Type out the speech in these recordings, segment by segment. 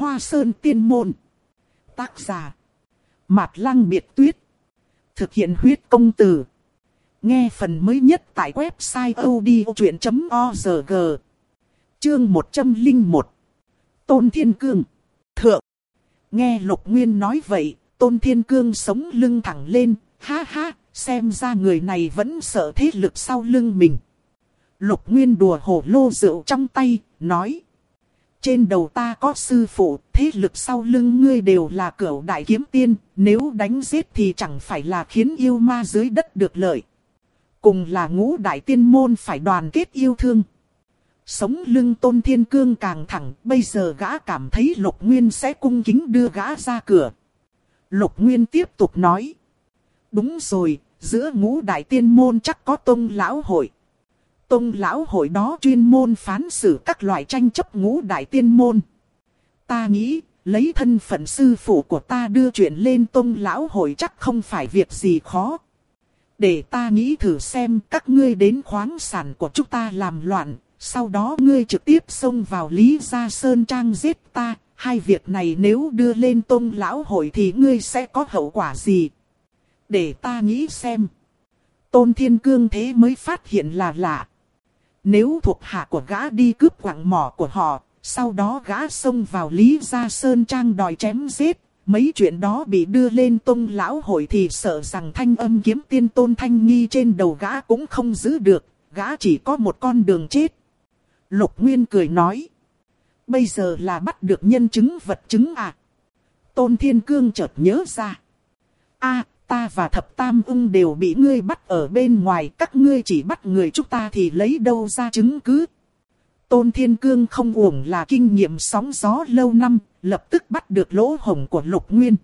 Hoa Sơn Tiên Môn. Tác giả Mạt Lăng Biệt Tuyết. Thực hiện huyết công từ. Nghe phần mới nhất tại website odchuyện.org. Chương 101. Tôn Thiên Cương. Thượng. Nghe Lục Nguyên nói vậy, Tôn Thiên Cương sống lưng thẳng lên. Ha ha, xem ra người này vẫn sợ thế lực sau lưng mình. Lục Nguyên đùa hổ lô rượu trong tay, nói. Trên đầu ta có sư phụ, thế lực sau lưng ngươi đều là cửu đại kiếm tiên, nếu đánh giết thì chẳng phải là khiến yêu ma dưới đất được lợi. Cùng là ngũ đại tiên môn phải đoàn kết yêu thương. Sống lưng Tôn Thiên Cương càng thẳng, bây giờ gã cảm thấy Lục Nguyên sẽ cung kính đưa gã ra cửa. Lục Nguyên tiếp tục nói. Đúng rồi, giữa ngũ đại tiên môn chắc có Tông Lão Hội. Tông Lão Hội đó chuyên môn phán xử các loại tranh chấp ngũ đại tiên môn. Ta nghĩ, lấy thân phận sư phụ của ta đưa chuyện lên Tông Lão Hội chắc không phải việc gì khó. Để ta nghĩ thử xem các ngươi đến khoáng sản của chúng ta làm loạn, sau đó ngươi trực tiếp xông vào Lý Gia Sơn Trang giết ta. Hai việc này nếu đưa lên Tông Lão Hội thì ngươi sẽ có hậu quả gì? Để ta nghĩ xem. Tôn Thiên Cương thế mới phát hiện là lạ. Nếu thuộc hạ của gã đi cướp quặng mỏ của họ, sau đó gã xông vào Lý Gia Sơn Trang đòi chém giết, mấy chuyện đó bị đưa lên Tông Lão Hội thì sợ rằng thanh âm kiếm tiên Tôn Thanh Nghi trên đầu gã cũng không giữ được, gã chỉ có một con đường chết. Lục Nguyên cười nói. Bây giờ là bắt được nhân chứng vật chứng à? Tôn Thiên Cương chợt nhớ ra. Ta và Thập Tam Ung đều bị ngươi bắt ở bên ngoài, các ngươi chỉ bắt người chúng ta thì lấy đâu ra chứng cứ? Tôn Thiên Cương không uổng là kinh nghiệm sóng gió lâu năm, lập tức bắt được lỗ hổng của Lục Nguyên.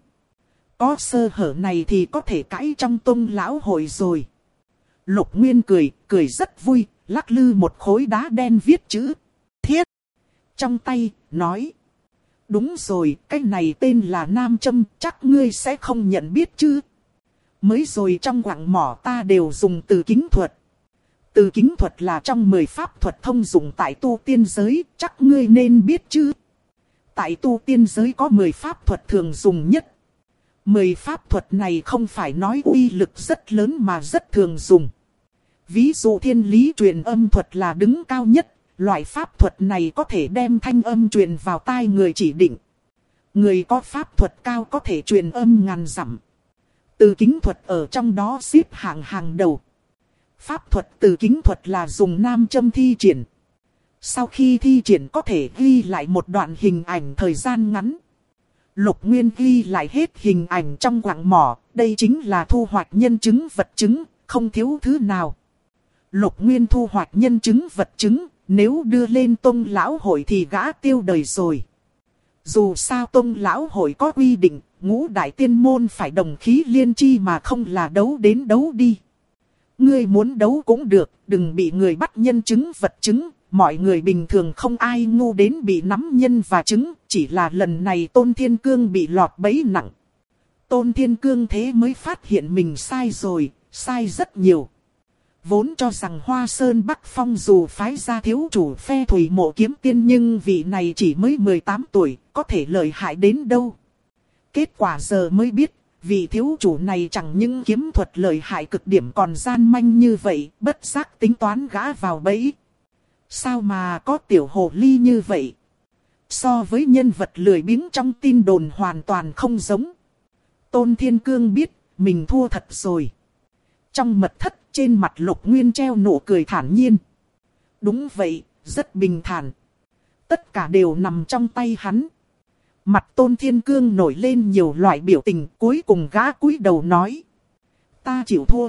Có sơ hở này thì có thể cãi trong Tông Lão Hội rồi. Lục Nguyên cười rất vui, lắc lư một khối đá đen viết chữ Thiết trong tay, nói. Đúng rồi, cái này tên là Nam Châm, chắc ngươi sẽ không nhận biết chứ? Mới rồi trong quặng mỏ ta đều dùng từ kính thuật. Từ kính thuật là trong 10 pháp thuật thông dụng tại tu tiên giới, chắc ngươi nên biết chứ? Tại tu tiên giới có 10 pháp thuật thường dùng nhất. 10 pháp thuật này không phải nói uy lực rất lớn mà rất thường dùng. Ví dụ thiên lý truyền âm thuật là đứng cao nhất. Loại pháp thuật này có thể đem thanh âm truyền vào tai người chỉ định. Người có pháp thuật cao có thể truyền âm ngàn dặm. Từ kính thuật ở trong đó xếp hàng đầu. Pháp thuật từ kính thuật là dùng nam châm thi triển. Sau khi thi triển có thể ghi lại một đoạn hình ảnh thời gian ngắn. Lục Nguyên ghi lại hết hình ảnh trong quặng mỏ. Đây chính là thu hoạch nhân chứng vật chứng, không thiếu thứ nào. Lục Nguyên thu hoạch nhân chứng vật chứng. Nếu đưa lên Tông Lão Hội thì gã tiêu đời rồi. Dù sao Tông Lão Hội có quy định, ngũ đại tiên môn phải đồng khí liên chi mà không là đấu đến đấu đi. Ngươi muốn đấu cũng được, đừng bị người bắt nhân chứng vật chứng. Mọi người bình thường không ai ngu đến bị nắm nhân và chứng, chỉ là lần này Tôn Thiên Cương bị lọt bẫy nặng. Tôn Thiên Cương thế mới phát hiện mình sai rồi, sai rất nhiều. Vốn cho rằng Hoa Sơn Bắc Phong dù phái ra thiếu chủ phe Thủy Mộ kiếm tiên nhưng vị này chỉ mới 18 tuổi, có thể lợi hại đến đâu. Kết quả giờ mới biết, vị thiếu chủ này chẳng những kiếm thuật lợi hại cực điểm còn gian manh như vậy, bất giác tính toán gã vào bẫy. Sao mà có tiểu hồ ly như vậy? So với nhân vật lười biếng trong tin đồn hoàn toàn không giống. Tôn Thiên Cương biết, mình thua thật rồi. Trong mật thất, trên mặt Lục Nguyên treo nụ cười thản nhiên. Đúng vậy, rất bình thản. Tất cả đều nằm trong tay hắn. Mặt Tôn Thiên Cương nổi lên nhiều loại biểu tình, cuối cùng gã cúi đầu nói. Ta chịu thua.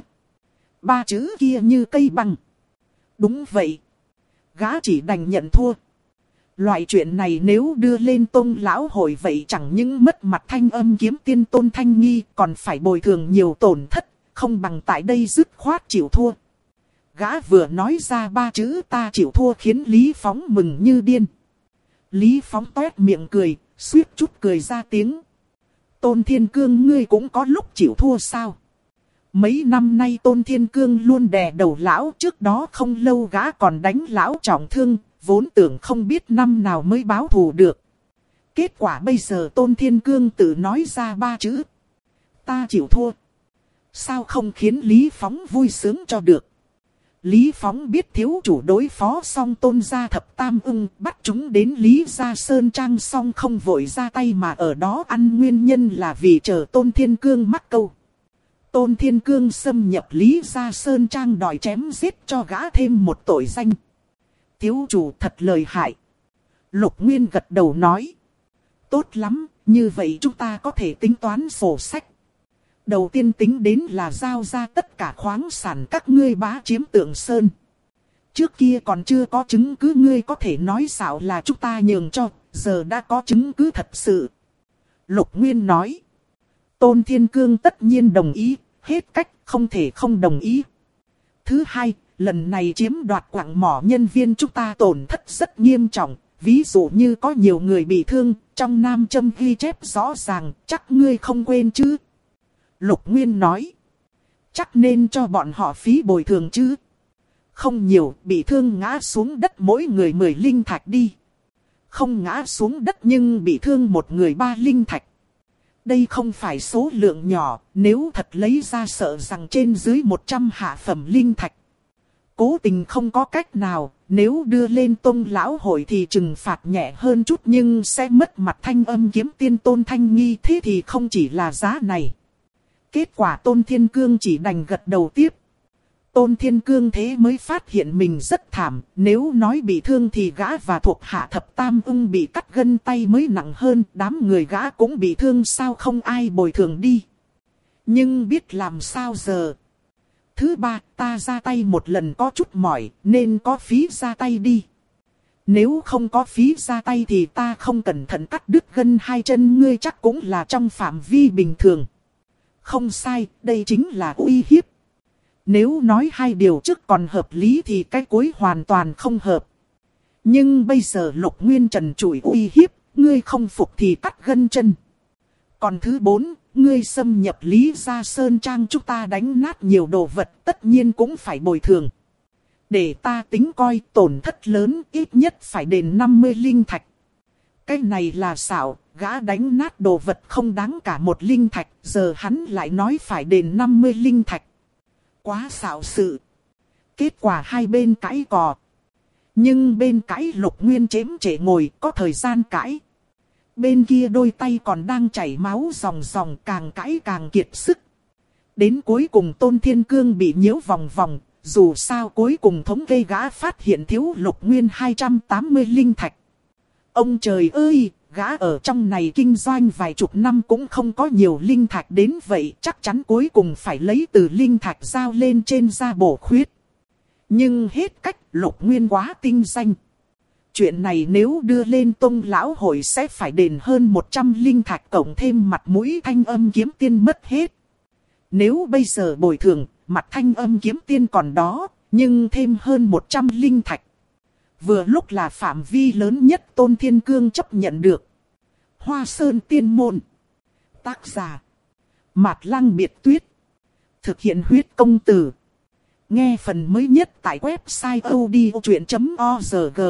3 chữ kia như cây băng. Đúng vậy. Gã chỉ đành nhận thua. Loại chuyện này nếu đưa lên Tông Lão Hội vậy chẳng những mất mặt thanh âm kiếm tiên Tôn Thanh Nghi còn phải bồi thường nhiều tổn thất. Không bằng tại đây dứt khoát chịu thua. Gã vừa nói ra 3 chữ ta chịu thua khiến Lý Phóng mừng như điên. Lý Phóng toét miệng cười, suýt chút cười ra tiếng. Tôn Thiên Cương ngươi cũng có lúc chịu thua sao? Mấy năm nay Tôn Thiên Cương luôn đè đầu lão, trước đó không lâu gã còn đánh lão trọng thương, vốn tưởng không biết năm nào mới báo thù được. Kết quả bây giờ Tôn Thiên Cương tự nói ra 3 chữ. Ta chịu thua. Sao không khiến Lý Phóng vui sướng cho được? Lý Phóng biết thiếu chủ đối phó xong Tôn gia thập tam ưng, bắt chúng đến Lý gia sơn trang xong không vội ra tay mà ở đó ăn, nguyên nhân là vì chờ Tôn Thiên Cương mắc câu. Tôn Thiên Cương xâm nhập Lý gia sơn trang đòi chém giết cho gã thêm một tội danh. Thiếu chủ thật lợi hại. Lục Nguyên gật đầu nói. Tốt lắm, như vậy chúng ta có thể tính toán sổ sách. Đầu tiên tính đến là giao ra tất cả khoáng sản các ngươi bá chiếm Tượng Sơn. Trước kia còn chưa có chứng cứ, ngươi có thể nói xạo là chúng ta nhường cho, giờ đã có chứng cứ thật sự. Lục Nguyên nói. Tôn Thiên Cương tất nhiên đồng ý, hết cách không thể không đồng ý. Thứ hai, lần này chiếm đoạt quặng mỏ nhân viên chúng ta tổn thất rất nghiêm trọng. Ví dụ như có nhiều người bị thương, trong nam châm ghi chép rõ ràng, chắc ngươi không quên chứ? Lục Nguyên nói. Chắc nên cho bọn họ phí bồi thường chứ? Không nhiều, bị thương ngã xuống đất mỗi người 10 linh thạch đi. Không ngã xuống đất nhưng bị thương một người 3 linh thạch. Đây không phải số lượng nhỏ, nếu thật lấy ra sợ rằng trên dưới 100 hạ phẩm linh thạch. Cố tình không có cách nào, nếu đưa lên Tông lão hội thì trừng phạt nhẹ hơn chút nhưng sẽ mất mặt Thanh Âm kiếm tiên Tôn Thanh Nghi, thế thì không chỉ là giá này. Kết quả Tôn Thiên Cương chỉ đành gật đầu tiếp. Tôn Thiên Cương thế mới phát hiện mình rất thảm, nếu nói bị thương thì gã và thuộc hạ thập tam ưng bị cắt gân tay mới nặng hơn, đám người gã cũng bị thương, sao không ai bồi thường đi. Nhưng biết làm sao giờ. Thứ ba, ta ra tay một lần có chút mỏi, nên có phí ra tay đi. Nếu không có phí ra tay thì ta không cẩn thận cắt đứt gân 2 chân ngươi, chắc cũng là trong phạm vi bình thường. Không sai, đây chính là uy hiếp. Nếu nói 2 điều trước còn hợp lý thì cái cuối hoàn toàn không hợp. Nhưng bây giờ Lục Nguyên trần trụi uy hiếp, ngươi không phục thì cắt gân chân. Còn thứ 4, ngươi xâm nhập Lý gia sơn trang chúng ta đánh nát nhiều đồ vật, tất nhiên cũng phải bồi thường. Để ta tính coi, tổn thất lớn ít nhất phải đền 50 linh thạch. Cái này là xạo, gã đánh nát đồ vật không đáng cả 1 linh thạch, giờ hắn lại nói phải đền 50 linh thạch. Quá xạo sự. Kết quả hai bên cãi cò. Nhưng bên cãi Lục Nguyên chém trễ ngồi, có thời gian cãi. Bên kia đôi tay còn đang chảy máu ròng ròng, càng cãi càng kiệt sức. Đến cuối cùng Tôn Thiên Cương bị nhiễu vòng vòng, dù sao cuối cùng thống kê gã phát hiện thiếu Lục Nguyên 280 linh thạch. Ông trời ơi, gã ở trong này kinh doanh vài chục năm cũng không có nhiều linh thạch đến vậy, chắc chắn cuối cùng phải lấy từ linh thạch giao lên trên ra bổ khuyết. Nhưng hết cách, Lục Nguyên quá tinh danh. Chuyện này nếu đưa lên Tông lão hội sẽ phải đền hơn 100 linh thạch, cộng thêm mặt mũi Thanh Âm kiếm tiên mất hết. Nếu bây giờ bồi thường, mặt Thanh Âm kiếm tiên còn đó, nhưng thêm hơn 100 linh thạch. Vừa lúc là phạm vi lớn nhất Tôn Thiên Cương chấp nhận được. Hoa Sơn Tiên Môn. Tác giả Mạt Lăng Biệt Tuyết. Thực hiện huyết công từ. Nghe phần mới nhất tại website odchuyện.org.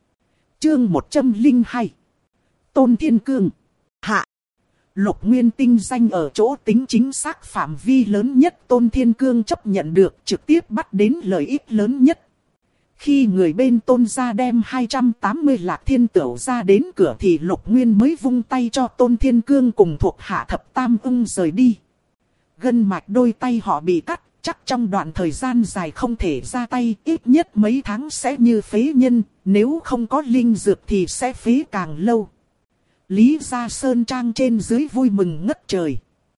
Chương 102. Tôn Thiên Cương. Hạ. Lục Nguyên tinh danh ở chỗ tính chính xác phạm vi lớn nhất Tôn Thiên Cương chấp nhận được, trực tiếp bắt đến lợi ích lớn nhất. Khi người bên Tôn gia đem 280 lạc thiên tửu ra đến cửa thì Lục Nguyên mới vung tay cho Tôn Thiên Cương cùng thuộc hạ thập tam ưng rời đi. Gân mạch đôi tay họ bị cắt, chắc trong đoạn thời gian dài không thể ra tay, ít nhất mấy tháng sẽ như phế nhân, nếu không có linh dược thì sẽ phế càng lâu. Lý gia sơn trang trên dưới vui mừng ngất trời.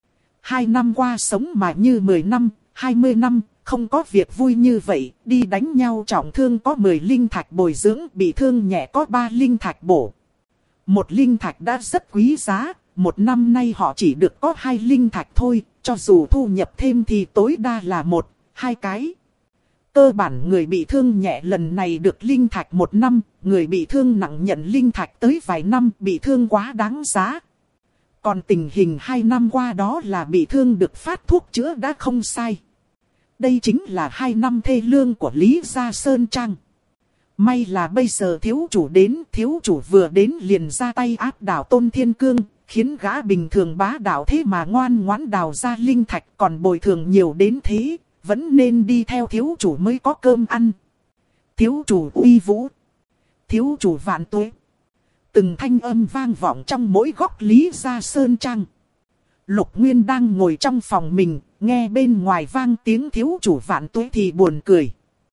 2 năm qua sống mà như 10 năm, 20 năm, không có việc vui như vậy, đi đánh nhau trọng thương có 10 linh thạch bồi dưỡng, bị thương nhẹ có 3 linh thạch bổ. 1 linh thạch đã rất quý giá, 1 năm nay họ chỉ được có 2 linh thạch thôi, cho dù thu nhập thêm thì tối đa là 1, 2 cái. Cơ bản người bị thương nhẹ lần này được linh thạch 1 năm, người bị thương nặng nhận linh thạch tới vài năm, bị thương quá đáng giá. Còn tình hình 2 năm qua đó là bị thương được phát thuốc chữa đã không sai. Đây chính là 2 năm thê lương của Lý gia sơn trang. May là bây giờ thiếu chủ đến, thiếu chủ vừa đến liền ra tay áp đảo Tôn Thiên Cương, khiến gã bình thường bá đạo thế mà ngoan ngoãn đào ra linh thạch, còn bồi thường nhiều đến thế, vẫn nên đi theo thiếu chủ mới có cơm ăn. Thiếu chủ uy vũ, thiếu chủ vạn tuế. Từng thanh âm vang vọng trong mỗi góc Lý Gia Sơn Trang. Lục Nguyên đang ngồi trong phòng mình, nghe bên ngoài vang tiếng thiếu chủ vạn tuế thì buồn cười.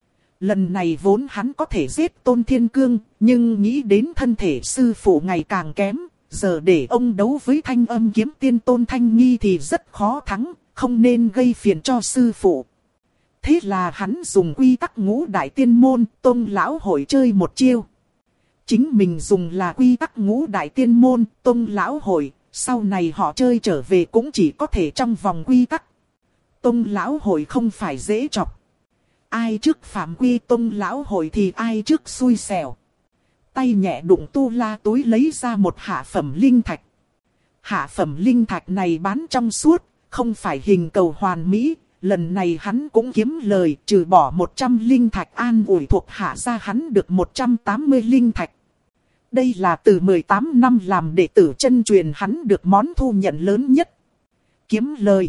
Lần này vốn hắn có thể giết Tôn Thiên Cương, nhưng nghĩ đến thân thể sư phụ ngày càng kém, giờ để ông đấu với thanh âm kiếm tiên Tôn Thanh Nghi thì rất khó thắng, không nên gây phiền cho sư phụ. Thế là hắn dùng quy tắc ngũ đại tiên môn, Tôn lão hội chơi một chiêu. Chính mình dùng là quy tắc ngũ đại tiên môn, Tôn lão hội, sau này họ chơi trở về cũng chỉ có thể trong vòng quy tắc. Tôn lão hội không phải dễ chọc. Ai trước phạm quy Tôn lão hội thì ai trước xui xẻo. Tay nhẹ đụng tu la túi lấy ra một hạ phẩm linh thạch. Hạ phẩm linh thạch này bán trong suốt, không phải hình cầu hoàn mỹ. Lần này hắn cũng kiếm lời, trừ bỏ 100 linh thạch an ủi thuộc hạ ra hắn được 180 linh thạch. Đây là từ 18 năm làm đệ tử chân truyền hắn được món thu nhận lớn nhất. Kiếm lời.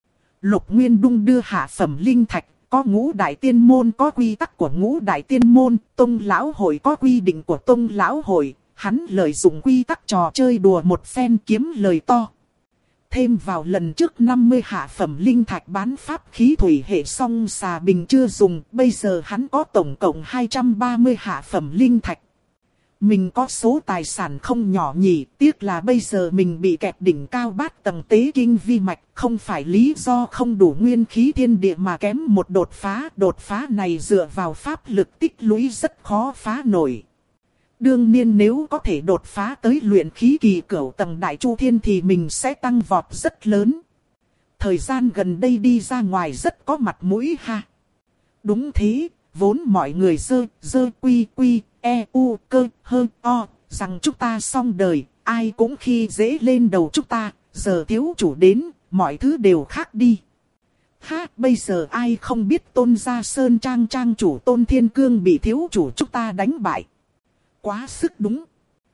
Lục Nguyên đung đưa hạ phẩm linh thạch, có ngũ đại tiên môn có quy tắc của ngũ đại tiên môn, Tông lão hội có quy định của Tông lão hội, hắn lợi dụng quy tắc trò chơi đùa một phen kiếm lời to. Thêm vào lần trước 50 hạ phẩm linh thạch bán pháp khí thủy hệ song xà bình chưa dùng, bây giờ hắn có tổng cộng 230 hạ phẩm linh thạch. Mình có số tài sản không nhỏ nhỉ, tiếc là bây giờ mình bị kẹp đỉnh cao bát tầng tế kinh vi mạch, không phải lý do không đủ nguyên khí thiên địa mà kém một đột phá này dựa vào pháp lực tích lũy rất khó phá nổi. Đương nhiên nếu có thể đột phá tới luyện khí kỳ cửu tầng đại chu thiên thì mình sẽ tăng vọt rất lớn. Thời gian gần đây đi ra ngoài rất có mặt mũi ha. Đúng thế, vốn mọi người dơ quy cơ hơ o, rằng chúng ta xong đời, ai cũng khi dễ lên đầu chúng ta, giờ thiếu chủ đến, mọi thứ đều khác đi. Ha, bây giờ ai không biết Tôn Gia Sơn Trang trang chủ Tôn Thiên Cương bị thiếu chủ chúng ta đánh bại. Quá sức đúng.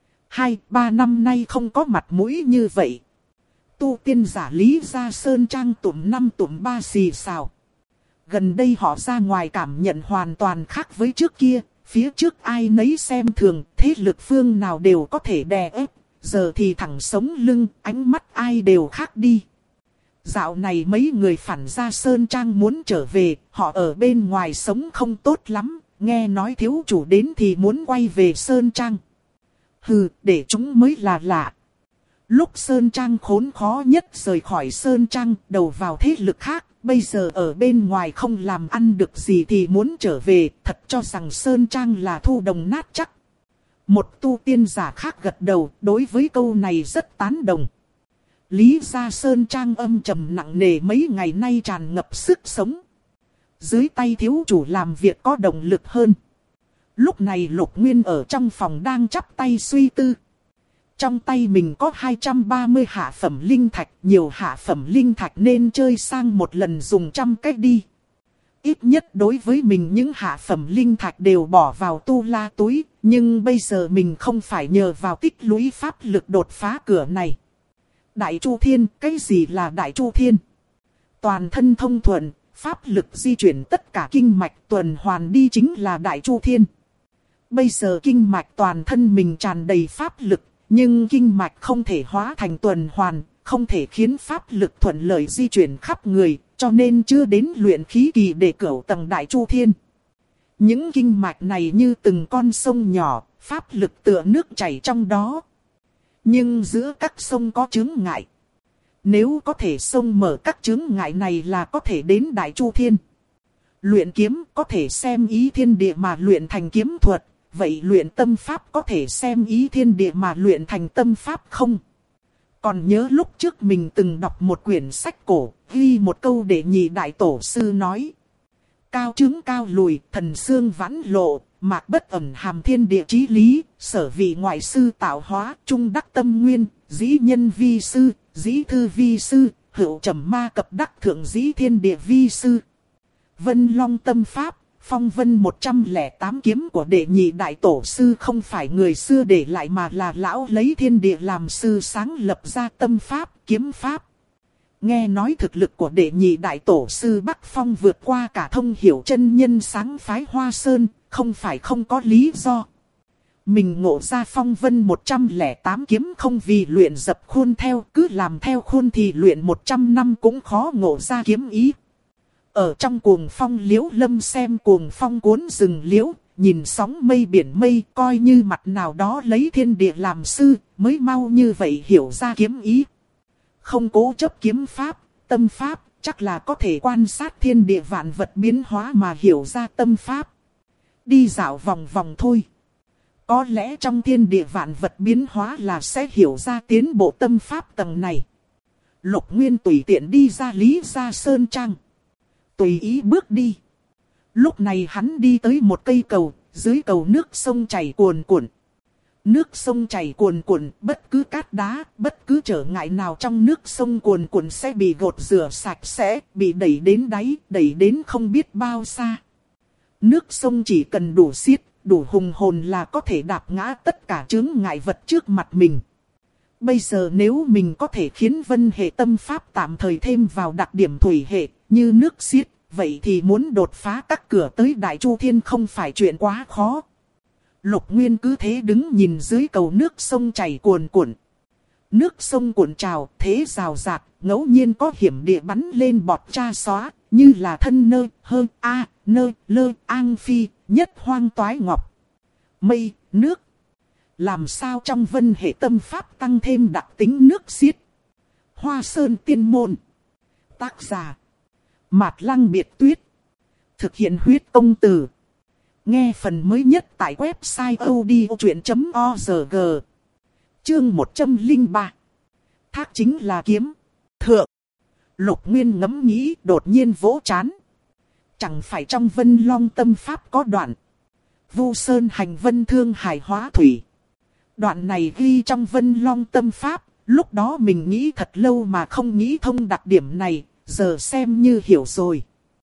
2-3 năm nay không có mặt mũi như vậy. Tu tiên giả Lý Gia Sơn Trang tụm 5 tụm 3 xì xào. Gần đây họ ra ngoài cảm nhận hoàn toàn khác với trước kia. Phía trước ai nấy xem thường, thế lực phương nào đều có thể đè ép. Giờ thì thẳng sống lưng, ánh mắt ai đều khác đi. Dạo này mấy người phản Gia Sơn Trang muốn trở về, họ ở bên ngoài sống không tốt lắm. Nghe nói thiếu chủ đến thì muốn quay về Sơn Trang. Hừ, để chúng mới là lạ. Lúc Sơn Trang khốn khó nhất rời khỏi Sơn Trang, đầu vào thế lực khác. Bây giờ ở bên ngoài không làm ăn được gì thì muốn trở về, thật cho rằng Sơn Trang là thu đồng nát chắc. Một tu tiên giả khác gật đầu, đối với câu này rất tán đồng. Lý Gia Sơn Trang âm trầm nặng nề mấy ngày nay tràn ngập sức sống. Dưới tay thiếu chủ làm việc có động lực hơn. Lúc này Lục Nguyên ở trong phòng đang chắp tay suy tư. Trong tay mình có 230 hạ phẩm linh thạch, nhiều hạ phẩm linh thạch nên chơi sang một lần dùng 100 cách đi. Ít nhất đối với mình những hạ phẩm linh thạch đều bỏ vào tu la túi, nhưng bây giờ mình không phải nhờ vào tích lũy pháp lực đột phá cửa này. Đại Chu Thiên, cái gì là Đại Chu Thiên? Toàn thân thông thuận, pháp lực di chuyển tất cả kinh mạch tuần hoàn đi chính là Đại Chu Thiên. Bây giờ kinh mạch toàn thân mình tràn đầy pháp lực, nhưng kinh mạch không thể hóa thành tuần hoàn, không thể khiến pháp lực thuận lợi di chuyển khắp người, cho nên chưa đến luyện khí kỳ để cửu tầng Đại Chu Thiên. Những kinh mạch này như từng con sông nhỏ, pháp lực tựa nước chảy trong đó. Nhưng giữa các sông có chướng ngại. Nếu có thể xông mở các chướng ngại này là có thể đến Đại Chu Thiên. Luyện kiếm có thể xem ý thiên địa mà luyện thành kiếm thuật. Vậy luyện tâm pháp có thể xem ý thiên địa mà luyện thành tâm pháp không? Còn nhớ lúc trước mình từng đọc một quyển sách cổ, ghi một câu để nhị đại tổ sư nói. Cao chứng cao lùi, thần xương vãn lộ, mạc bất ẩn hàm thiên địa chí lý, sở vị ngoại sư tạo hóa, trung đắc tâm nguyên, dĩ nhân vi sư, dĩ thư vi sư, hữu trầm ma cập đắc thượng dĩ thiên địa vi sư. Vân Long tâm pháp, Phong vân 108 kiếm của đệ nhị đại tổ sư không phải người xưa để lại mà là lão lấy thiên địa làm sư sáng lập ra tâm pháp, kiếm pháp. Nghe nói thực lực của đệ nhị đại tổ sư Bắc Phong vượt qua cả thông hiểu chân nhân sáng phái Hoa Sơn, không phải không có lý do. Mình ngộ ra phong vân 108 kiếm không vì luyện dập khuôn theo, cứ làm theo khuôn thì luyện 100 năm cũng khó ngộ ra kiếm ý. Ở trong cuồng phong liễu lâm xem cuồng phong cuốn rừng liễu, nhìn sóng mây biển mây, coi như mặt nào đó lấy thiên địa làm sư, mới mau như vậy hiểu ra kiếm ý. Không cố chấp kiếm pháp, tâm pháp, chắc là có thể quan sát thiên địa vạn vật biến hóa mà hiểu ra tâm pháp. Đi dạo vòng vòng thôi. Có lẽ trong thiên địa vạn vật biến hóa là sẽ hiểu ra tiến bộ tâm pháp tầng này. Lục Nguyên tùy tiện đi ra Lý Gia Sơn Trang. Tùy ý bước đi. Lúc này hắn đi tới một cây cầu, dưới cầu nước sông chảy cuồn cuộn. Nước sông chảy cuồn cuộn, bất cứ cát đá, bất cứ trở ngại nào trong nước sông cuồn cuộn sẽ bị gột rửa sạch sẽ, bị đẩy đến đáy, đẩy đến không biết bao xa. Nước sông chỉ cần đủ xiết, đủ hùng hồn là có thể đạp ngã tất cả chướng ngại vật trước mặt mình. Bây giờ nếu mình có thể khiến vân hệ tâm pháp tạm thời thêm vào đặc điểm thủy hệ, như nước xiết, vậy thì muốn đột phá các cửa tới Đại Chu Thiên không phải chuyện quá khó. Lục Nguyên cứ thế đứng nhìn dưới cầu nước sông chảy cuồn cuộn. Nước sông cuộn trào, thế rào rạt, ngẫu nhiên có hiểm địa bắn lên bọt tra xóa, như là thân nơ, hơ, a, nơ, lơ, an phi, nhất hoang toái ngọc. Mây, nước. Làm sao trong vân hệ tâm pháp tăng thêm đặc tính nước xiết. Hoa Sơn Tiên Môn. Tác giả Mạt Lăng Biệt Tuyết. Thực hiện huyết công từ. Nghe phần mới nhất tại website odchuyện.org. Chương 103. Thác chính là kiếm. Thượng. Lục Nguyên ngẫm nghĩ đột nhiên vỗ trán. Chẳng phải trong Vân Long tâm pháp có đoạn Vu Sơn hành vân thương hải hóa thủy. Đoạn này ghi trong Vân Long tâm pháp. Lúc đó mình nghĩ thật lâu mà không nghĩ thông đặc điểm này. Giờ xem như hiểu rồi.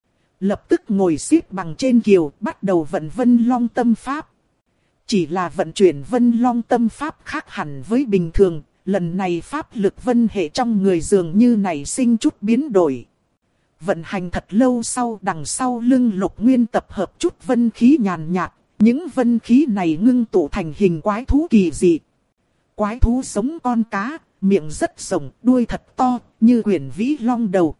Lập tức ngồi xếp bằng trên kiều, bắt đầu vận Vân Long tâm pháp. Chỉ là vận chuyển Vân Long tâm pháp khác hẳn với bình thường, lần này pháp lực vân hệ trong người dường như nảy sinh chút biến đổi. Vận hành thật lâu sau, đằng sau lưng Lục Nguyên tập hợp chút vân khí nhàn nhạt, những vân khí này ngưng tụ thành hình quái thú kỳ dị. Quái thú sống con cá, miệng rất rộng, đuôi thật to, như quyển vĩ long đầu.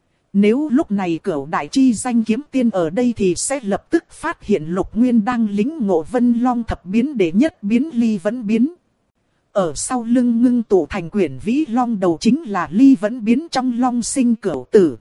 Nếu lúc này Cửu Đại Chi danh kiếm tiên ở đây thì sẽ lập tức phát hiện Lục Nguyên đang lĩnh ngộ Vân Long thập biến để nhất biến ly vẫn biến. Ở sau lưng ngưng tụ thành quyển vĩ long đầu chính là ly vẫn biến trong long sinh cửu tử.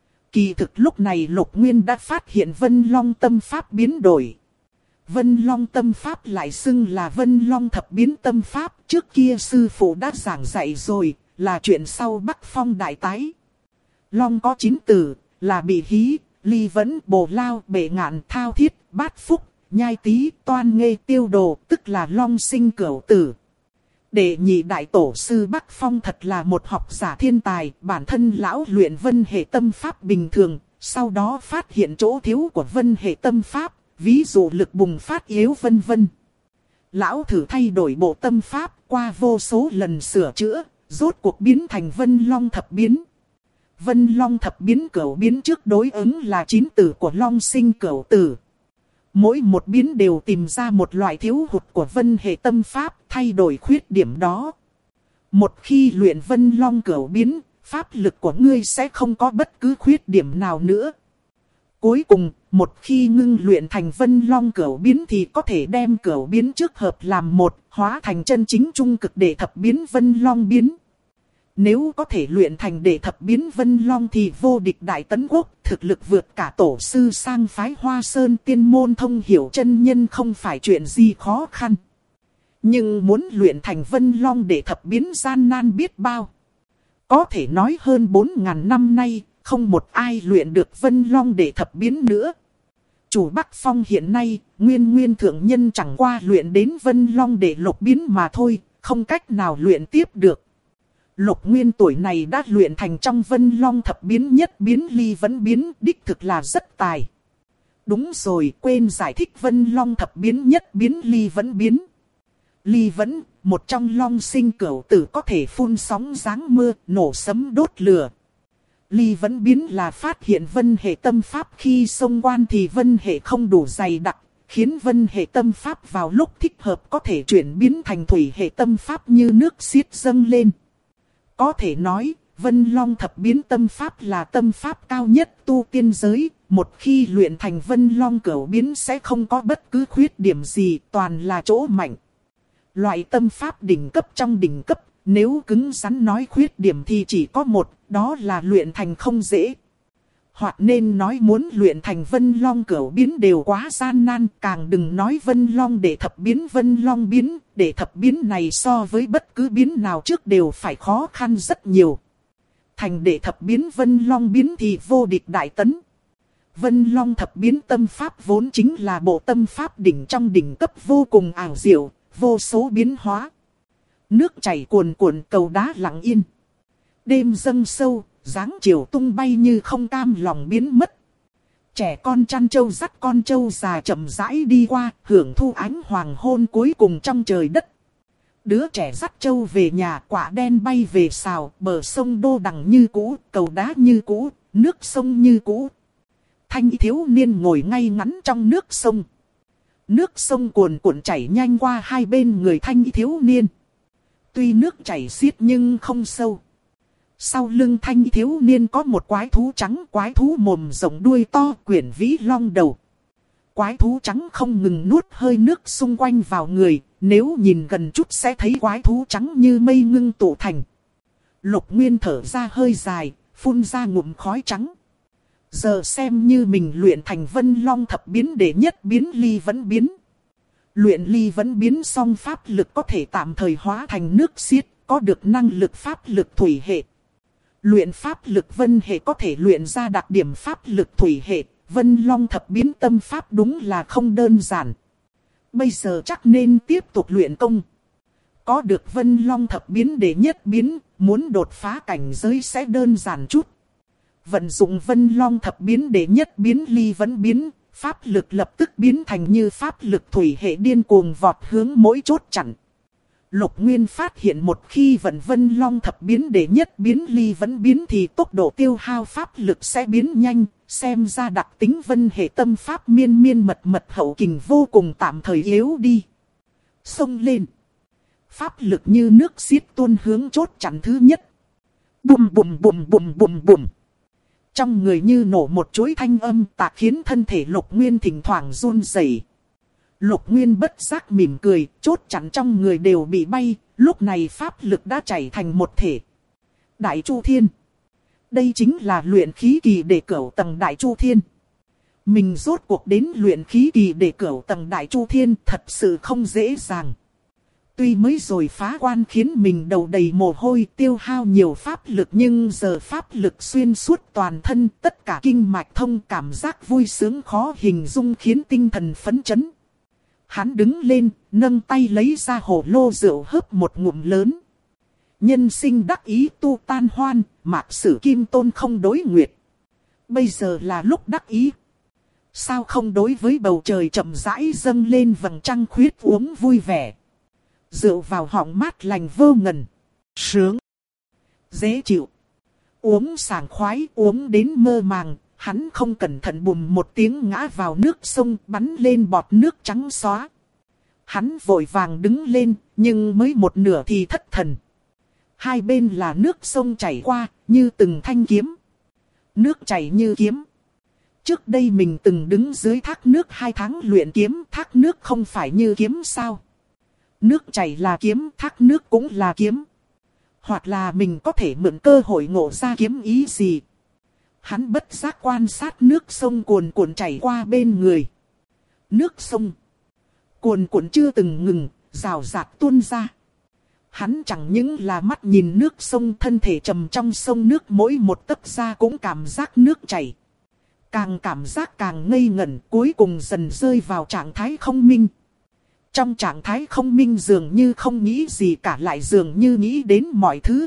Kỳ thực lúc này Lục Nguyên đã phát hiện Vân Long tâm pháp biến đổi. Vân Long tâm pháp lại xưng là Vân Long thập biến tâm pháp, trước kia sư phụ đã giảng dạy rồi, là chuyện sau Bắc Phong đại tái. Long có 9 từ, là bị hí, ly vẫn, bồ lao, bệ ngạn, thao thiết, bát phúc, nhai tý, toan nghê, tiêu đồ, tức là long sinh cửu tử. Đệ nhị đại tổ sư Bắc Phong thật là một học giả thiên tài, bản thân lão luyện vân hệ tâm pháp bình thường, sau đó phát hiện chỗ thiếu của vân hệ tâm pháp, ví dụ lực bùng phát yếu vân vân. Lão thử thay đổi bộ tâm pháp, qua vô số lần sửa chữa, rốt cuộc biến thành Vân Long thập biến. Vân Long thập biến cửu biến trước đối ứng là 9 từ của Long sinh cửu tử. Mỗi một biến đều tìm ra một loại thiếu hụt của vân hệ tâm pháp, thay đổi khuyết điểm đó. Một khi luyện Vân Long cửu biến, pháp lực của ngươi sẽ không có bất cứ khuyết điểm nào nữa. Cuối cùng, một khi ngưng luyện thành Vân Long cửu biến thì có thể đem cửu biến trước hợp làm một, hóa thành chân chính trung cực đệ thập biến Vân Long biến. Nếu có thể luyện thành đệ thập biến Vân Long thì vô địch đại tấn quốc, thực lực vượt cả tổ sư sang phái Hoa Sơn Tiên Môn thông hiểu chân nhân không phải chuyện gì khó khăn. Nhưng muốn luyện thành Vân Long đệ thập biến gian nan biết bao. Có thể nói hơn 4.000 năm nay, không một ai luyện được Vân Long đệ thập biến nữa. Chủ Bắc Phong hiện nay, nguyên thượng nhân chẳng qua luyện đến Vân Long đệ lục biến mà thôi, không cách nào luyện tiếp được. Lục Nguyên tuổi này đã luyện thành trong Vân Long thập biến nhất biến ly vẫn biến, đích thực là rất tài. Đúng rồi, quên giải thích Vân Long thập biến nhất biến ly vẫn biến. Ly vẫn, một trong long sinh cửu tử có thể phun sóng giáng mưa, nổ sấm đốt lửa. Ly vẫn biến là phát hiện vân hệ tâm pháp khi xông quan thì vân hệ không đủ dày đặc, khiến vân hệ tâm pháp vào lúc thích hợp có thể chuyển biến thành thủy hệ tâm pháp như nước xiết dâng lên. Có thể nói, Vân Long thập biến tâm pháp là tâm pháp cao nhất tu tiên giới, một khi luyện thành Vân Long cửu biến sẽ không có bất cứ khuyết điểm gì, toàn là chỗ mạnh. Loại tâm pháp đỉnh cấp trong đỉnh cấp, nếu cứng rắn nói khuyết điểm thì chỉ có một, đó là luyện thành không dễ. Hoặc nên nói muốn luyện thành Vân Long cửu biến đều quá gian nan, càng đừng nói Vân Long để thập biến Vân Long biến, để thập biến này so với bất cứ biến nào trước đều phải khó khăn rất nhiều. Thành để thập biến Vân Long biến thì vô địch đại tấn. Vân Long thập biến tâm pháp vốn chính là bộ tâm pháp đỉnh trong đỉnh cấp vô cùng ảo diệu, vô số biến hóa. Nước chảy cuồn cuộn, cầu đá lặng yên. Đêm dâng sâu, dáng chiều tung bay như không cam lòng biến mất. Trẻ con chăn trâu dắt con trâu già chậm rãi đi qua, hưởng thu ánh hoàng hôn cuối cùng trong trời đất. Đứa trẻ dắt trâu về nhà, quả đen bay về xào, bờ sông đô đằng như cũ, cầu đá như cũ, nước sông như cũ. Thanh thiếu niên ngồi ngay ngắn trong nước sông. Nước sông cuồn cuộn chảy nhanh qua hai bên người thanh thiếu niên. Tuy nước chảy xiết nhưng không sâu. Sau lưng thanh thiếu niên có một quái thú trắng, quái thú mồm rộng đuôi to, quyển vĩ long đầu. Quái thú trắng không ngừng nuốt hơi nước xung quanh vào người, nếu nhìn gần chút sẽ thấy quái thú trắng như mây ngưng tụ thành. Lục Nguyên thở ra hơi dài, phun ra ngụm khói trắng. Giờ xem như mình luyện thành Vân Long thập biến để nhất biến ly vẫn biến. Luyện ly vẫn biến xong pháp lực có thể tạm thời hóa thành nước xiết, có được năng lực pháp lực thủy hệ. Luyện pháp lực vân hệ có thể luyện ra đặc điểm pháp lực thủy hệ, Vân Long thập biến tâm pháp đúng là không đơn giản. Bây giờ chắc nên tiếp tục luyện công. Có được Vân Long thập biến để nhất biến, muốn đột phá cảnh giới sẽ đơn giản chút. Vận dụng Vân Long thập biến để nhất biến ly vẫn biến, pháp lực lập tức biến thành như pháp lực thủy hệ điên cuồng vọt hướng mỗi chốt chặn. Lục Nguyên phát hiện một khi vận Vân Long thập biến để nhất biến ly vẫn biến thì tốc độ tiêu hao pháp lực sẽ biến nhanh, xem ra đặc tính vân hệ tâm pháp miên miên mật mật hậu kình vô cùng tạm thời yếu đi. Xông lên. Pháp lực như nước xiết tuôn hướng chốt chặn thứ nhất. Bùm bùm bùm bùm bùm bùm. Trong người như nổ một chuỗi thanh âm tạc khiến thân thể Lục Nguyên thỉnh thoảng run rẩy. Lục Nguyên bất giác mỉm cười, chốt chặn trong người đều bị bay, lúc này pháp lực đã chảy thành một thể. Đại Chu Thiên. Đây chính là luyện khí kỳ để cửu tầng Đại Chu Thiên. Mình rốt cuộc đến luyện khí kỳ để cửu tầng Đại Chu Thiên thật sự không dễ dàng. Tuy mới rồi phá quan khiến mình đầu đầy mồ hôi tiêu hao nhiều pháp lực nhưng giờ pháp lực xuyên suốt toàn thân tất cả kinh mạch thông cảm giác vui sướng khó hình dung khiến tinh thần phấn chấn. Hắn đứng lên, nâng tay lấy ra hồ lô rượu hớp một ngụm lớn. Nhân sinh đắc ý tu tan hoan, mạc sử kim tôn không đối nguyệt. Bây giờ là lúc đắc ý. Sao không đối với bầu trời chậm rãi dâng lên vầng trăng khuyết uống vui vẻ. Rượu vào họng mát lành vô ngần. Sướng. Dễ chịu. Uống sảng khoái, uống đến mơ màng. Hắn không cẩn thận bùm một tiếng ngã vào nước sông bắn lên bọt nước trắng xóa. Hắn vội vàng đứng lên, nhưng mới một nửa thì thất thần. Hai bên là nước sông chảy qua, như từng thanh kiếm. Nước chảy như kiếm. Trước đây mình từng đứng dưới thác nước 2 tháng luyện kiếm, thác nước không phải như kiếm sao? Nước chảy là kiếm, thác nước cũng là kiếm. Hoặc là mình có thể mượn cơ hội ngộ ra kiếm ý gì. Hắn bất giác quan sát nước sông cuồn cuộn chảy qua bên người. Nước sông cuồn cuộn chưa từng ngừng, rào rạt tuôn ra. Hắn chẳng những là mắt nhìn nước sông, thân thể trầm trong sông nước mỗi một tấc da cũng cảm giác nước chảy. Càng cảm giác càng ngây ngẩn, cuối cùng dần rơi vào trạng thái không minh. Trong trạng thái không minh dường như không nghĩ gì cả, lại dường như nghĩ đến mọi thứ.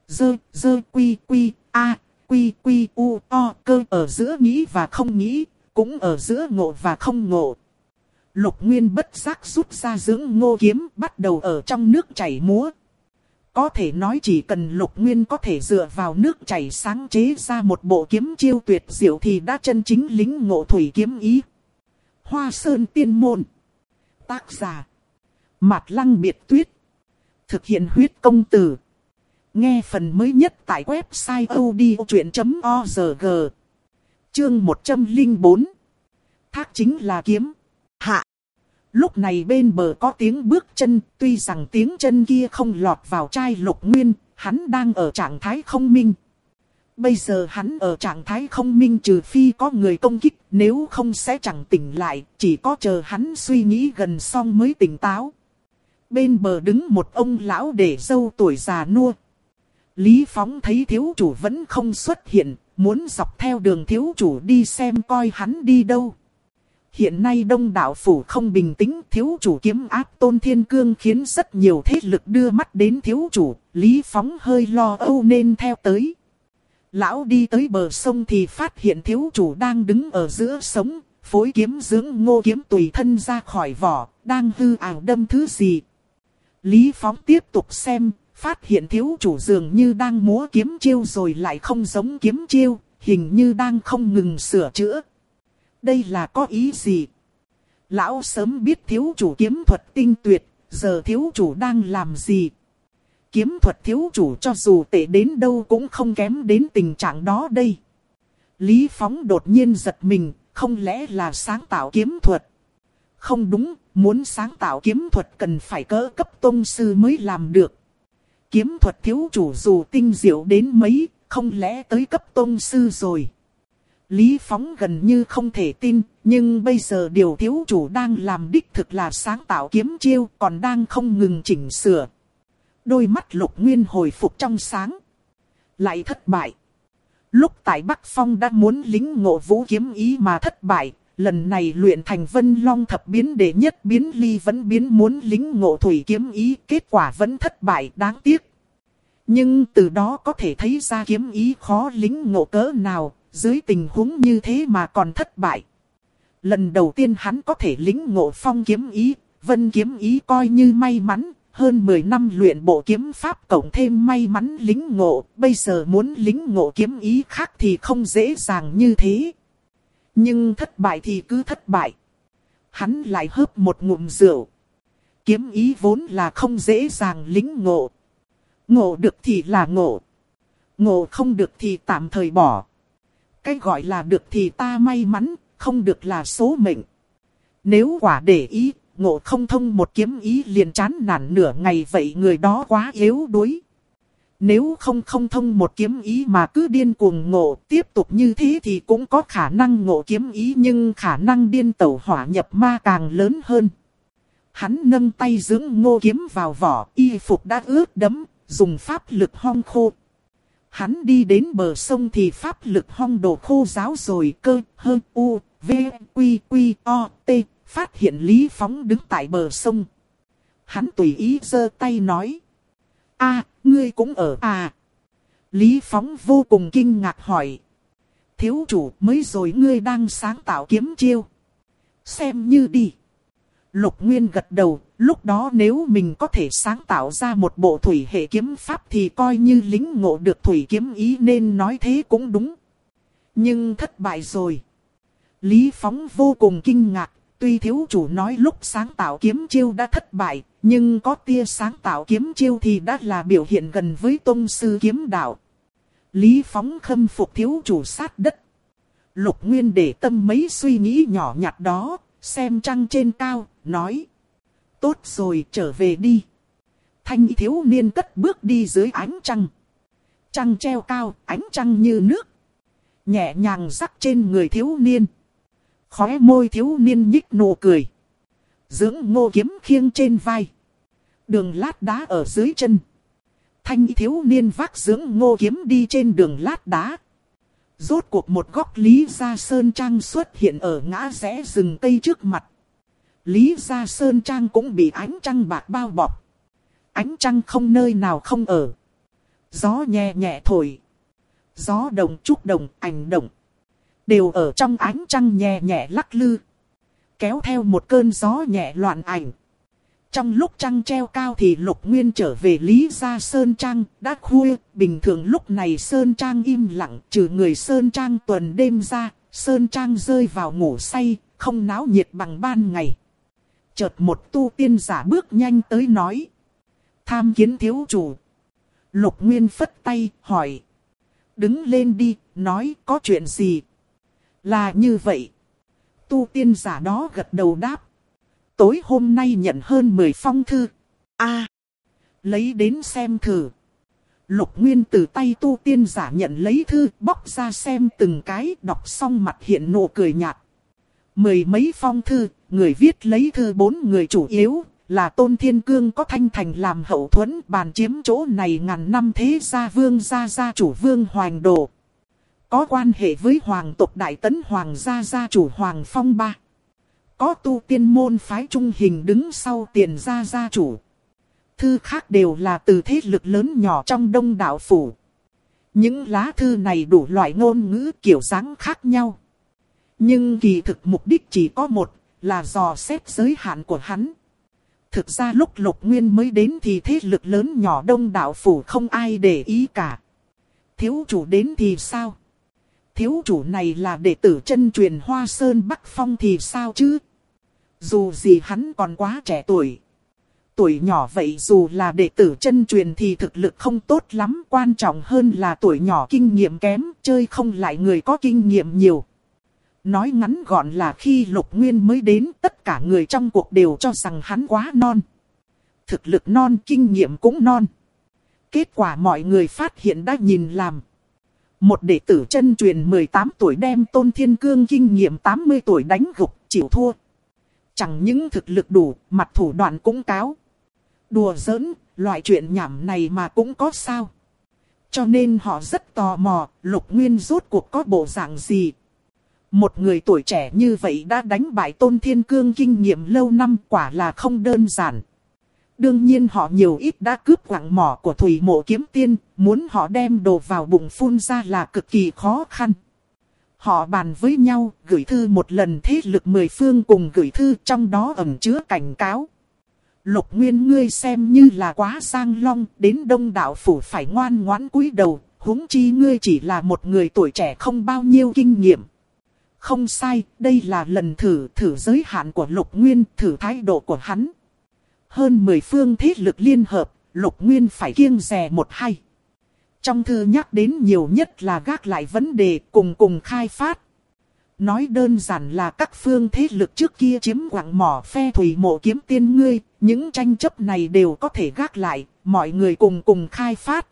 Quy quy, a, quy quy u o, cơ ở giữa nghĩ và không nghĩ, cũng ở giữa ngộ và không ngộ. Lục Nguyên bất giác rút ra dưỡng ngô kiếm, bắt đầu ở trong nước chảy múa. Có thể nói chỉ cần Lục Nguyên có thể dựa vào nước chảy sáng chế ra một bộ kiếm chiêu tuyệt diệu thì đã chân chính lĩnh ngộ thủy kiếm ý. Hoa Sơn Tiên Môn. Tác giả: Mạt Lăng Biệt Tuyết. Thực hiện huyết công từ. Nghe phần mới nhất tại website odchuyện.org. Chương 104. Thác chính là kiếm. Hạ. Lúc này bên bờ có tiếng bước chân, tuy rằng tiếng chân kia không lọt vào tai Lục Nguyên, hắn đang ở trạng thái không minh. Bây giờ hắn ở trạng thái không minh trừ phi có người công kích, nếu không sẽ chẳng tỉnh lại, chỉ có chờ hắn suy nghĩ gần xong mới tỉnh táo. Bên bờ đứng một ông lão để râu tuổi già nua. Lý Phóng thấy thiếu chủ vẫn không xuất hiện, muốn dọc theo đường thiếu chủ đi xem coi hắn đi đâu. Hiện nay Đông Đạo Phủ không bình tĩnh, thiếu chủ kiếm áp Tôn Thiên Cương khiến rất nhiều thế lực đưa mắt đến thiếu chủ, Lý Phóng hơi lo âu nên theo tới. Lão đi tới bờ sông thì phát hiện thiếu chủ đang đứng ở giữa sông, phối kiếm dưỡng ngô kiếm tùy thân ra khỏi vỏ, đang hư ảo đâm thứ gì. Lý Phóng tiếp tục xem, phát hiện thiếu chủ dường như đang múa kiếm chiêu rồi lại không giống kiếm chiêu, hình như đang không ngừng sửa chữa. Đây là có ý gì? Lão sớm biết thiếu chủ kiếm thuật tinh tuyệt, giờ thiếu chủ đang làm gì? Kiếm thuật thiếu chủ cho dù tệ đến đâu cũng không kém đến tình trạng đó đây. Lý Phóng đột nhiên giật mình, không lẽ là sáng tạo kiếm thuật? Không đúng, muốn sáng tạo kiếm thuật cần phải cỡ cấp tông sư mới làm được. Kiếm thuật thiếu chủ dù tinh diệu đến mấy, không lẽ tới cấp tông sư rồi? Lý Phóng gần như không thể tin, nhưng bây giờ điều thiếu chủ đang làm đích thực là sáng tạo kiếm chiêu, còn đang không ngừng chỉnh sửa. Đôi mắt Lục Nguyên hồi phục trong sáng. Lại thất bại. Lúc tại Bắc Phong đã muốn lĩnh ngộ vũ kiếm ý mà thất bại, lần này luyện thành Vân Long thập biến đệ nhất biến ly vẫn biến muốn lĩnh ngộ thủy kiếm ý, kết quả vẫn thất bại, đáng tiếc. Nhưng từ đó có thể thấy ra kiếm ý khó lĩnh ngộ cỡ nào, dưới tình huống như thế mà còn thất bại. Lần đầu tiên hắn có thể lĩnh ngộ phong kiếm ý, vân kiếm ý coi như may mắn, hơn 10 năm luyện bộ kiếm pháp cộng thêm may mắn lĩnh ngộ, bây giờ muốn lĩnh ngộ kiếm ý khác thì không dễ dàng như thế. Nhưng thất bại thì cứ thất bại. Hắn lại hớp một ngụm rượu. Kiếm ý vốn là không dễ dàng lĩnh ngộ. Ngộ được thì là ngộ. Ngộ không được thì tạm thời bỏ. Cái gọi là được thì ta may mắn, không được là số mệnh. Nếu quả để ý, ngộ không thông một kiếm ý liền chán nản nửa ngày vậy người đó quá yếu đuối. Nếu không thông một kiếm ý mà cứ điên cuồng ngộ tiếp tục như thế thì cũng có khả năng ngộ kiếm ý nhưng khả năng điên tẩu hỏa nhập ma càng lớn hơn. Hắn nâng tay dưỡng ngô kiếm vào vỏ, y phục đã ướt đẫm, dùng pháp lực hong khô. Hắn đi đến bờ sông thì pháp lực hong đổ khô ráo rồi, cơ, hơ, u, v, quy, quy, o, t, phát hiện Lý Phóng đứng tại bờ sông. Hắn tùy ý giơ tay nói. A, ngươi cũng ở à? Lý Phóng vô cùng kinh ngạc hỏi. Thiếu chủ, mới rồi ngươi đang sáng tạo kiếm chiêu. Xem như đi. Lục Nguyên gật đầu, lúc đó nếu mình có thể sáng tạo ra một bộ thủy hệ kiếm pháp thì coi như lĩnh ngộ được thủy kiếm ý nên nói thế cũng đúng. Nhưng thất bại rồi. Lý Phóng vô cùng kinh ngạc, tuy thiếu chủ nói lúc sáng tạo kiếm chiêu đã thất bại, nhưng có tia sáng tạo kiếm chiêu thì đã là biểu hiện gần với tông sư kiếm đạo. Lý Phóng khâm phục thiếu chủ sát đất. Lục Nguyên để tâm mấy suy nghĩ nhỏ nhặt đó, xem trăng trên cao, nói. Tốt rồi, trở về đi. Thanh thiếu niên cất bước đi dưới ánh trăng. Trăng treo cao, ánh trăng như nước. Nhẹ nhàng rắc trên người thiếu niên. Khóe môi thiếu niên nhích nụ cười. Dưỡng ngô kiếm khiêng trên vai. Đường lát đá ở dưới chân. Thanh thiếu niên vác dưỡng ngô kiếm đi trên đường lát đá. Rốt cuộc một góc Lý Gia Sơn Trang xuất hiện ở ngã rẽ rừng cây trước mặt. Lý Gia Sơn Trang cũng bị ánh trăng bạc bao bọc. Ánh trăng không nơi nào không ở. Gió nhẹ nhẹ thổi. Gió đồng trúc đồng ảnh động. đều ở trong ánh trăng nhẹ nhẹ lắc lư, kéo theo một cơn gió nhẹ loạn ảnh. Trong lúc trăng treo cao thì Lục Nguyên trở về Lý gia Sơn Trang, đã khuya, bình thường lúc này Sơn Trang im lặng, trừ người Sơn Trang tuần đêm ra, Sơn Trang rơi vào ngủ say, không náo nhiệt bằng ban ngày. Chợt một tu tiên giả bước nhanh tới nói: tham kiến thiếu chủ. Lục Nguyên phất tay, hỏi: đứng lên đi, nói có chuyện gì? Là như vậy. Tu tiên giả đó gật đầu đáp: tối hôm nay nhận hơn 10 phong thư. Lấy đến xem thử. Lục Nguyên từ tay tu tiên giả nhận lấy thư, bóc ra xem từng cái, đọc xong mặt hiện nụ cười nhạt. 10 mấy phong thư, người viết lấy thư 4 người chủ yếu, là Tôn Thiên Cương có Thanh Thành làm hậu thuẫn, bàn chiếm chỗ này ngàn năm thế gia vương gia chủ Vương Hoành Đồ. Có quan hệ với hoàng tộc Đại Tấn Hoàng gia chủ Hoàng Phong Ba. Có tu tiên môn phái trung hình đứng sau Tiền gia chủ. Thư khác đều là từ thế lực lớn nhỏ trong Đông Đạo Phủ. Những lá thư này đủ loại ngôn ngữ kiểu dáng khác nhau. Nhưng kỳ thực mục đích chỉ có một, là dò xét giới hạn của hắn. Thực ra lúc Lục Nguyên mới đến thì thế lực lớn nhỏ Đông Đạo Phủ không ai để ý cả. Thiếu chủ đến thì sao? Thiếu chủ này là đệ tử chân truyền Hoa Sơn Bắc Phong thì sao chứ? Dù gì hắn còn quá trẻ tuổi. Tuổi nhỏ vậy dù là đệ tử chân truyền thì thực lực không tốt lắm. Quan trọng hơn là tuổi nhỏ kinh nghiệm kém, chơi không lại người có kinh nghiệm nhiều. Nói ngắn gọn là khi Lục Nguyên mới đến, tất cả người trong cuộc đều cho rằng hắn quá non. Thực lực non, kinh nghiệm cũng non. Kết quả mọi người phát hiện đã nhìn làm. Một đệ tử chân truyền 18 tuổi đem Tôn Thiên Cương kinh nghiệm 80 tuổi đánh gục, chịu thua. Chẳng những thực lực đủ, mặt thủ đoạn cũng cáo. Đùa giỡn, loại chuyện nhảm này mà cũng có sao. Cho nên họ rất tò mò, Lục Nguyên rốt cuộc có bộ dạng gì. Một người tuổi trẻ như vậy đã đánh bại Tôn Thiên Cương kinh nghiệm lâu năm, quả là không đơn giản. Đương nhiên họ nhiều ít đã cướp quặng mỏ của Thủy Mộ Kiếm Tiên, muốn họ đem đồ vào bụng phun ra là cực kỳ khó khăn. Họ bàn với nhau, gửi thư một lần thế lực 10 phương cùng gửi thư, trong đó ẩn chứa cảnh cáo. Lục Nguyên ngươi xem như là quá sang long, đến Đông Đạo Phủ phải ngoan ngoãn cúi đầu, huống chi ngươi chỉ là một người tuổi trẻ không bao nhiêu kinh nghiệm. Không sai, đây là lần thử giới hạn của Lục Nguyên, thử thái độ của hắn. Hơn 10 phương thế lực liên hợp, Lục Nguyên phải kiêng dè một hai. Trong thư nhắc đến nhiều nhất là gác lại vấn đề cùng khai phát. Nói đơn giản là các phương thế lực trước kia chiếm quặng mỏ phe Thủy Mộ Kiếm Tiên ngươi, những tranh chấp này đều có thể gác lại, mọi người cùng khai phát,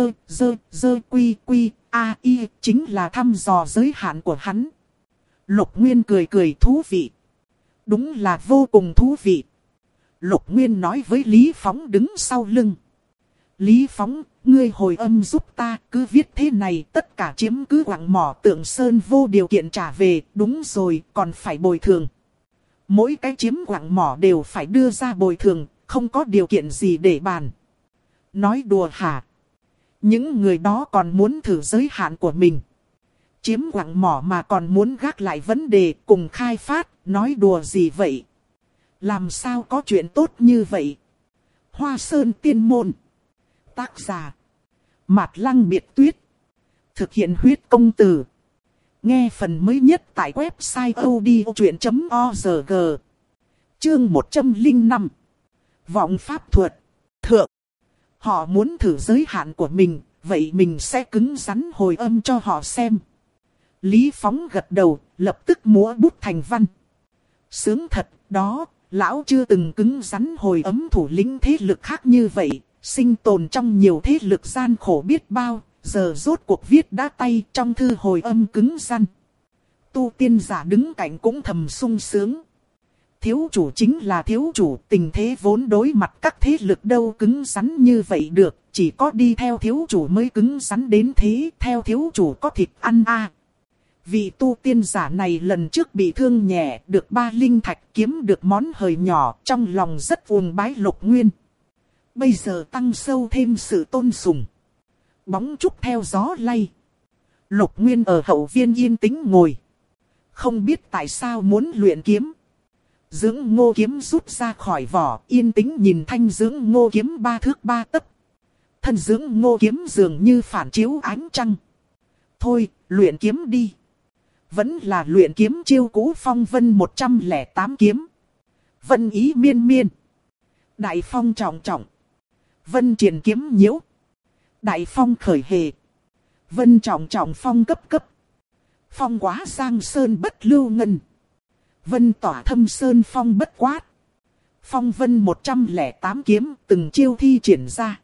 quy ai chính là thăm dò giới hạn của hắn. Lục Nguyên cười thú vị. Đúng là vô cùng thú vị. Lục Nguyên nói với Lý Phóng đứng sau lưng. Lý Phóng, ngươi hồi âm giúp ta, cứ viết thế này, tất cả chiếm cứ quặng mỏ Tượng Sơn vô điều kiện trả về, đúng rồi, còn phải bồi thường. Mỗi cái chiếm quặng mỏ đều phải đưa ra bồi thường, không có điều kiện gì để bàn. Nói đùa hả? Những người đó còn muốn thử giới hạn của mình. Chiếm quặng mỏ mà còn muốn gác lại vấn đề cùng khai phát, nói đùa gì vậy? Làm sao có chuyện tốt như vậy? Hoa Sơn Tiên Môn. Tác giả Mạt Lăng Biệt Tuyết. Thực hiện huyết công từ. Nghe phần mới nhất tại website odchuyện.org. Chương 105. Vọng pháp thuật. Thượng. Họ muốn thử giới hạn của mình, vậy mình sẽ cứng rắn hồi âm cho họ xem. Lý Phóng gật đầu, lập tức múa bút thành văn. Sướng thật, đó, lão chưa từng cứng rắn hồi ấm thủ lĩnh thế lực khác như vậy. Sinh tồn trong nhiều thế lực gian khổ biết bao, giờ rốt cuộc viết đã tay trong thư hồi âm cứng rắn. Tu tiên giả đứng cạnh cũng thầm sung sướng. Thiếu chủ chính là thiếu chủ, tình thế vốn đối mặt các thế lực đâu cứng rắn như vậy được, chỉ có đi theo thiếu chủ mới cứng rắn đến thế, theo thiếu chủ có thịt ăn a. Vị tu tiên giả này lần trước bị thương nhẹ, được 3 linh thạch kiếm được món hời nhỏ, trong lòng rất uồng bái Lục Nguyên. Bây giờ tăng sâu thêm sự tôn sùng. Bóng trúc theo gió lay. Lục Nguyên ở hậu viên yên tĩnh ngồi. Không biết tại sao muốn luyện kiếm. Dưỡng ngô kiếm rút ra khỏi vỏ, yên tĩnh nhìn thanh dưỡng ngô kiếm 3 thước 3 tấc. Thân dưỡng ngô kiếm dường như phản chiếu ánh trăng. Thôi, luyện kiếm đi. Vẫn là luyện kiếm chiêu cũ phong vân 108 kiếm. Vân ý miên miên. Đại phong trọng trọng. Vân triển kiếm nhiễu. Đại phong khởi hề. Vân trọng trọng phong cấp cấp. Phong quá giang sơn bất lưu ngân. Vân tỏa thâm sơn phong bất quát. Phong vân 108 kiếm từng chiêu thi triển ra.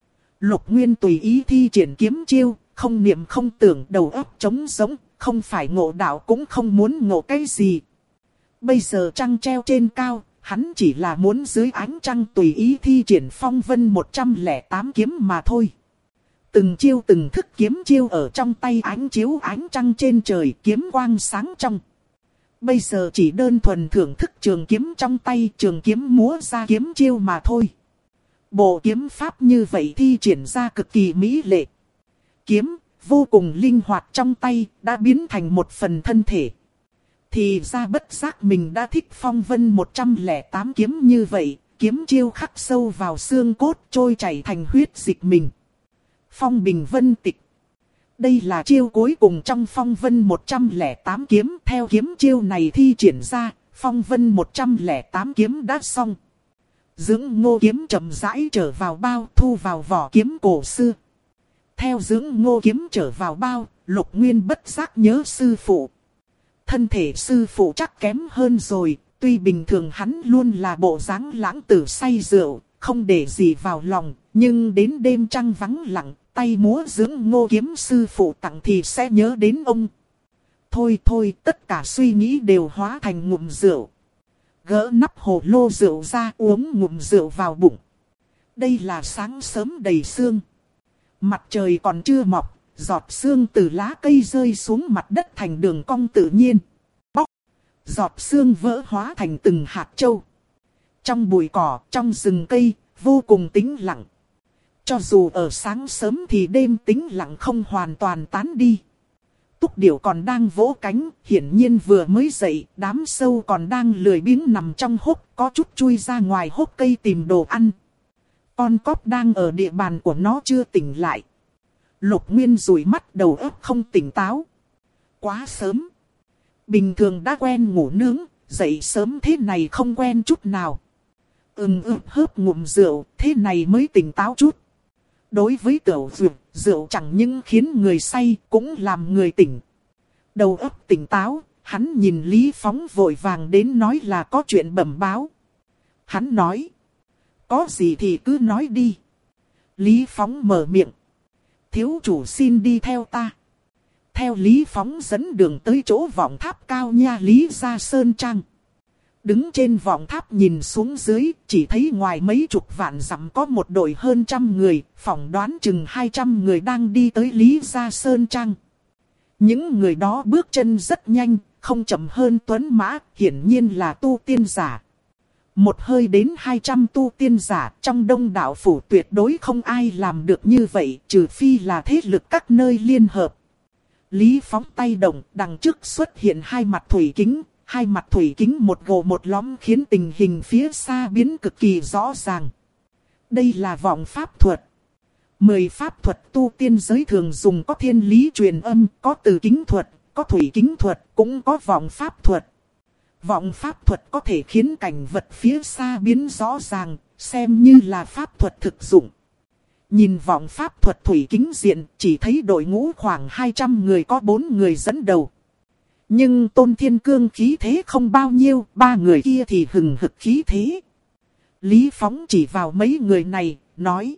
Lục Nguyên tùy ý thi triển kiếm chiêu, không niệm không tưởng, đầu óc trống rỗng, không phải ngộ đạo cũng không muốn ngộ cái gì. Bây giờ trăng treo trên cao, hắn chỉ là muốn dưới ánh trăng tùy ý thi triển phong vân 108 kiếm mà thôi. Từng chiêu từng thức kiếm chiêu ở trong tay ánh chiếu ánh trăng trên trời, kiếm quang sáng trong. Bây giờ chỉ đơn thuần thưởng thức trường kiếm trong tay, trường kiếm múa ra kiếm chiêu mà thôi. Bộ kiếm pháp như vậy thi triển ra cực kỳ mỹ lệ. Kiếm, vô cùng linh hoạt trong tay, đã biến thành một phần thân thể. Thì ra bất giác mình đã thích phong vân 108 kiếm như vậy, kiếm chiêu khắc sâu vào xương cốt trôi chảy thành huyết dịch mình. Phong bình vân tịch. Đây là chiêu cuối cùng trong phong vân 108 kiếm, theo kiếm chiêu này thi triển ra, phong vân 108 kiếm đã xong. Dưỡng ngô kiếm chậm rãi trở vào bao, thu vào vỏ kiếm cổ xưa. Theo dưỡng ngô kiếm trở vào bao, Lục Nguyên bất giác nhớ sư phụ. Thân thể sư phụ chắc kém hơn rồi, tuy bình thường hắn luôn là bộ dáng lãng tử say rượu, không để gì vào lòng, nhưng đến đêm trăng vắng lặng, tay múa dưỡng ngô kiếm sư phụ tặng thì sẽ nhớ đến ông. Thôi thôi, tất cả suy nghĩ đều hóa thành ngụm rượu. Gỡ nắp hồ lô rượu ra, uống ngụm rượu vào bụng. Đây là sáng sớm đầy sương. Mặt trời còn chưa mọc, giọt sương từ lá cây rơi xuống mặt đất thành đường cong tự nhiên. Bóc, giọt sương vỡ hóa thành từng hạt châu. Trong bụi cỏ, trong rừng cây, vô cùng tĩnh lặng. Cho dù ở sáng sớm thì đêm tĩnh lặng không hoàn toàn tán đi. Túc điểu còn đang vỗ cánh, hiển nhiên vừa mới dậy, đám sâu còn đang lười biếng nằm trong hốc, có chút chui ra ngoài hốc cây tìm đồ ăn. Con cóp đang ở địa bàn của nó chưa tỉnh lại. Lục Nguyên dụi mắt, đầu óc không tỉnh táo. Quá sớm. Bình thường đã quen ngủ nướng, dậy sớm thế này không quen chút nào. Hớp ngụm rượu, thế này mới tỉnh táo chút. Đối với tiểu dược, rượu chẳng những khiến người say, cũng làm người tỉnh. Đầu óc tỉnh táo, hắn nhìn Lý Phóng vội vàng đến nói là có chuyện bẩm báo. Hắn nói, có gì thì cứ nói đi. Lý Phóng mở miệng, thiếu chủ xin đi theo ta. Theo Lý Phóng dẫn đường tới chỗ vọng tháp cao nha Lý gia sơn trang. Đứng trên vọng tháp nhìn xuống dưới, chỉ thấy ngoài mấy chục vạn dặm có một đội hơn 100 người, phỏng đoán chừng 200 người đang đi tới Lý gia sơn trang. Những người đó bước chân rất nhanh, không chậm hơn tuấn mã, hiển nhiên là tu tiên giả. Một hơi đến 200 tu tiên giả, trong đông đạo phủ tuyệt đối không ai làm được như vậy, trừ phi là thế lực các nơi liên hợp. Lý Phóng tay động, đằng trước xuất hiện hai mặt thủy kính. Hai mặt thủy kính một gồ một lõm khiến tình hình phía xa biến cực kỳ rõ ràng. Đây là vọng pháp thuật. 10 pháp thuật tu tiên giới thường dùng, có thiên lý truyền âm, có từ kính thuật, có thủy kính thuật, cũng có vọng pháp thuật. Vọng pháp thuật có thể khiến cảnh vật phía xa biến rõ ràng, xem như là pháp thuật thực dụng. Nhìn vọng pháp thuật thủy kính diện, chỉ thấy đội ngũ khoảng 200 người có 4 người dẫn đầu. Nhưng Tôn Thiên Cương khí thế không bao nhiêu, 3 người kia thì hừng hực khí thế. Lý Phóng chỉ vào mấy người này, nói.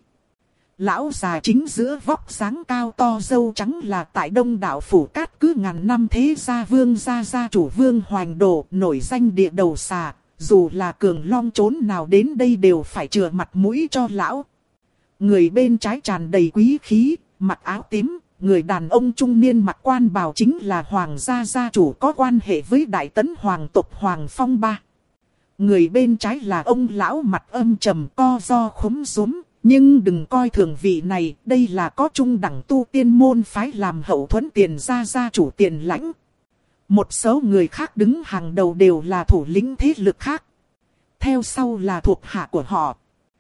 Lão già chính giữa vóc dáng cao to râu trắng là tại đông đảo phủ cát cứ ngàn năm thế gia vương gia chủ Vương Hoành Đồ, nổi danh địa đầu xà. Dù là cường long trốn nào đến đây đều phải chừa mặt mũi cho lão. Người bên trái tràn đầy quý khí, mặc áo tím. Người đàn ông trung niên mặc quan bào chính là Hoàng gia gia chủ có quan hệ với Đại Tấn Hoàng tộc Hoàng Phong Ba. Người bên trái là ông lão mặt âm trầm co ro khúm rúm, nhưng đừng coi thường vị này, đây là có trung đẳng tu tiên môn phái làm hậu thuẫn tiền gia gia chủ tiền lãnh. Một số người khác đứng hàng đầu đều là thủ lĩnh thế lực khác. Theo sau là thuộc hạ của họ.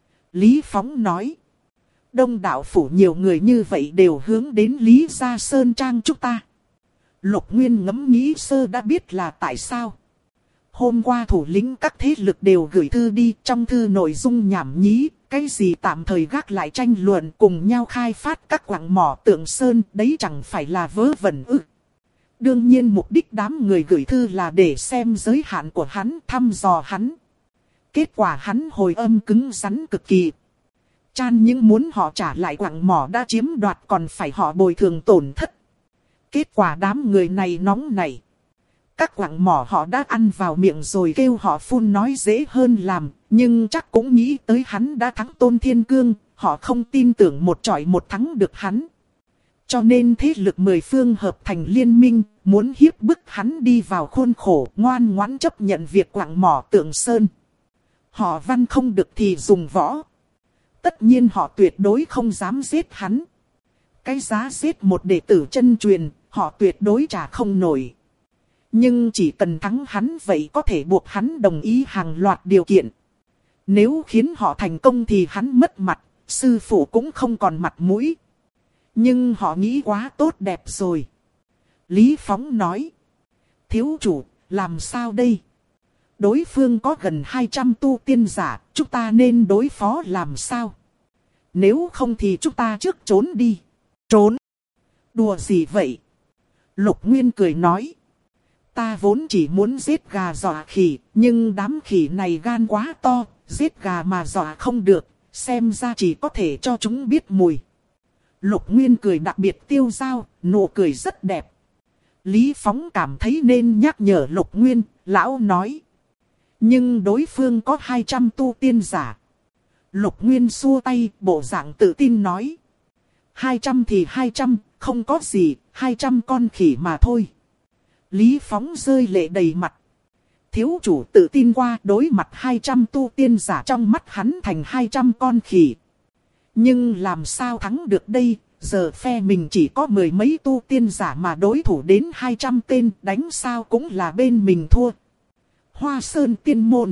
Lý Phóng nói. Đông đạo phủ nhiều người như vậy đều hướng đến Lý gia Sơn Trang chúng ta. Lục Nguyên ngẫm nghĩ sơ đã biết là tại sao. Hôm qua thủ lĩnh các thế lực đều gửi thư đi, trong thư nội dung nhảm nhí, cái gì tạm thời gác lại tranh luận cùng nhau khai phát các quặng mỏ Tượng Sơn, đấy chẳng phải là vớ vẩn ư. Đương nhiên mục đích đám người gửi thư là để xem giới hạn của hắn, thăm dò hắn. Kết quả hắn hồi âm cứng rắn cực kỳ. Chan những muốn họ trả lại quặng mỏ đã chiếm đoạt còn phải họ bồi thường tổn thất. Kết quả đám người này nóng nảy. Các quặng mỏ họ đã ăn vào miệng rồi kêu họ phun nói dễ hơn làm. Nhưng chắc cũng nghĩ tới hắn đã thắng Tôn Thiên Cương. Họ không tin tưởng một chọi một thắng được hắn. Cho nên thế lực 10 phương hợp thành liên minh. Muốn hiếp bức hắn đi vào khuôn khổ ngoan ngoãn chấp nhận việc quặng mỏ Tượng Sơn. Họ văn không được thì dùng võ. Tất nhiên họ tuyệt đối không dám giết hắn. Cái giá giết một đệ tử chân truyền, họ tuyệt đối trả không nổi. Nhưng chỉ cần thắng hắn vậy có thể buộc hắn đồng ý hàng loạt điều kiện. Nếu khiến họ thành công thì hắn mất mặt, sư phụ cũng không còn mặt mũi. Nhưng họ nghĩ quá tốt đẹp rồi. Lý Phóng nói. Thiếu chủ, làm sao đây? Đối phương có gần 200 tu tiên giả, chúng ta nên đối phó làm sao? Nếu không thì chúng ta trước trốn đi. Trốn? Đùa gì vậy? Lục Nguyên cười nói. Ta vốn chỉ muốn giết gà dọa khỉ, nhưng đám khỉ này gan quá to, giết gà mà dọa không được, xem ra chỉ có thể cho chúng biết mùi. Lục Nguyên cười đặc biệt tiêu dao, nụ cười rất đẹp. Lý Phóng cảm thấy nên nhắc nhở Lục Nguyên, lão nói. Nhưng đối phương có 200 tu tiên giả. Lục Nguyên xua tay, bộ dạng tự tin nói. 200 thì 200, không có gì, 200 con khỉ mà thôi. Lý Phóng rơi lệ đầy mặt. Thiếu chủ tự tin qua đối mặt 200 tu tiên giả trong mắt hắn thành 200 con khỉ. Nhưng làm sao thắng được đây, giờ phe mình chỉ có mười mấy tu tiên giả mà đối thủ đến 200 tên, đánh sao cũng là bên mình thua. Hoa Sơn Tiên Môn.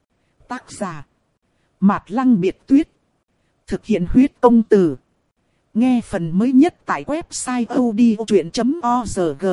Tác giả Mạt Lăng Biệt Tuyết. Thực hiện huyết công từ. Nghe phần mới nhất tại website odchuyện.org.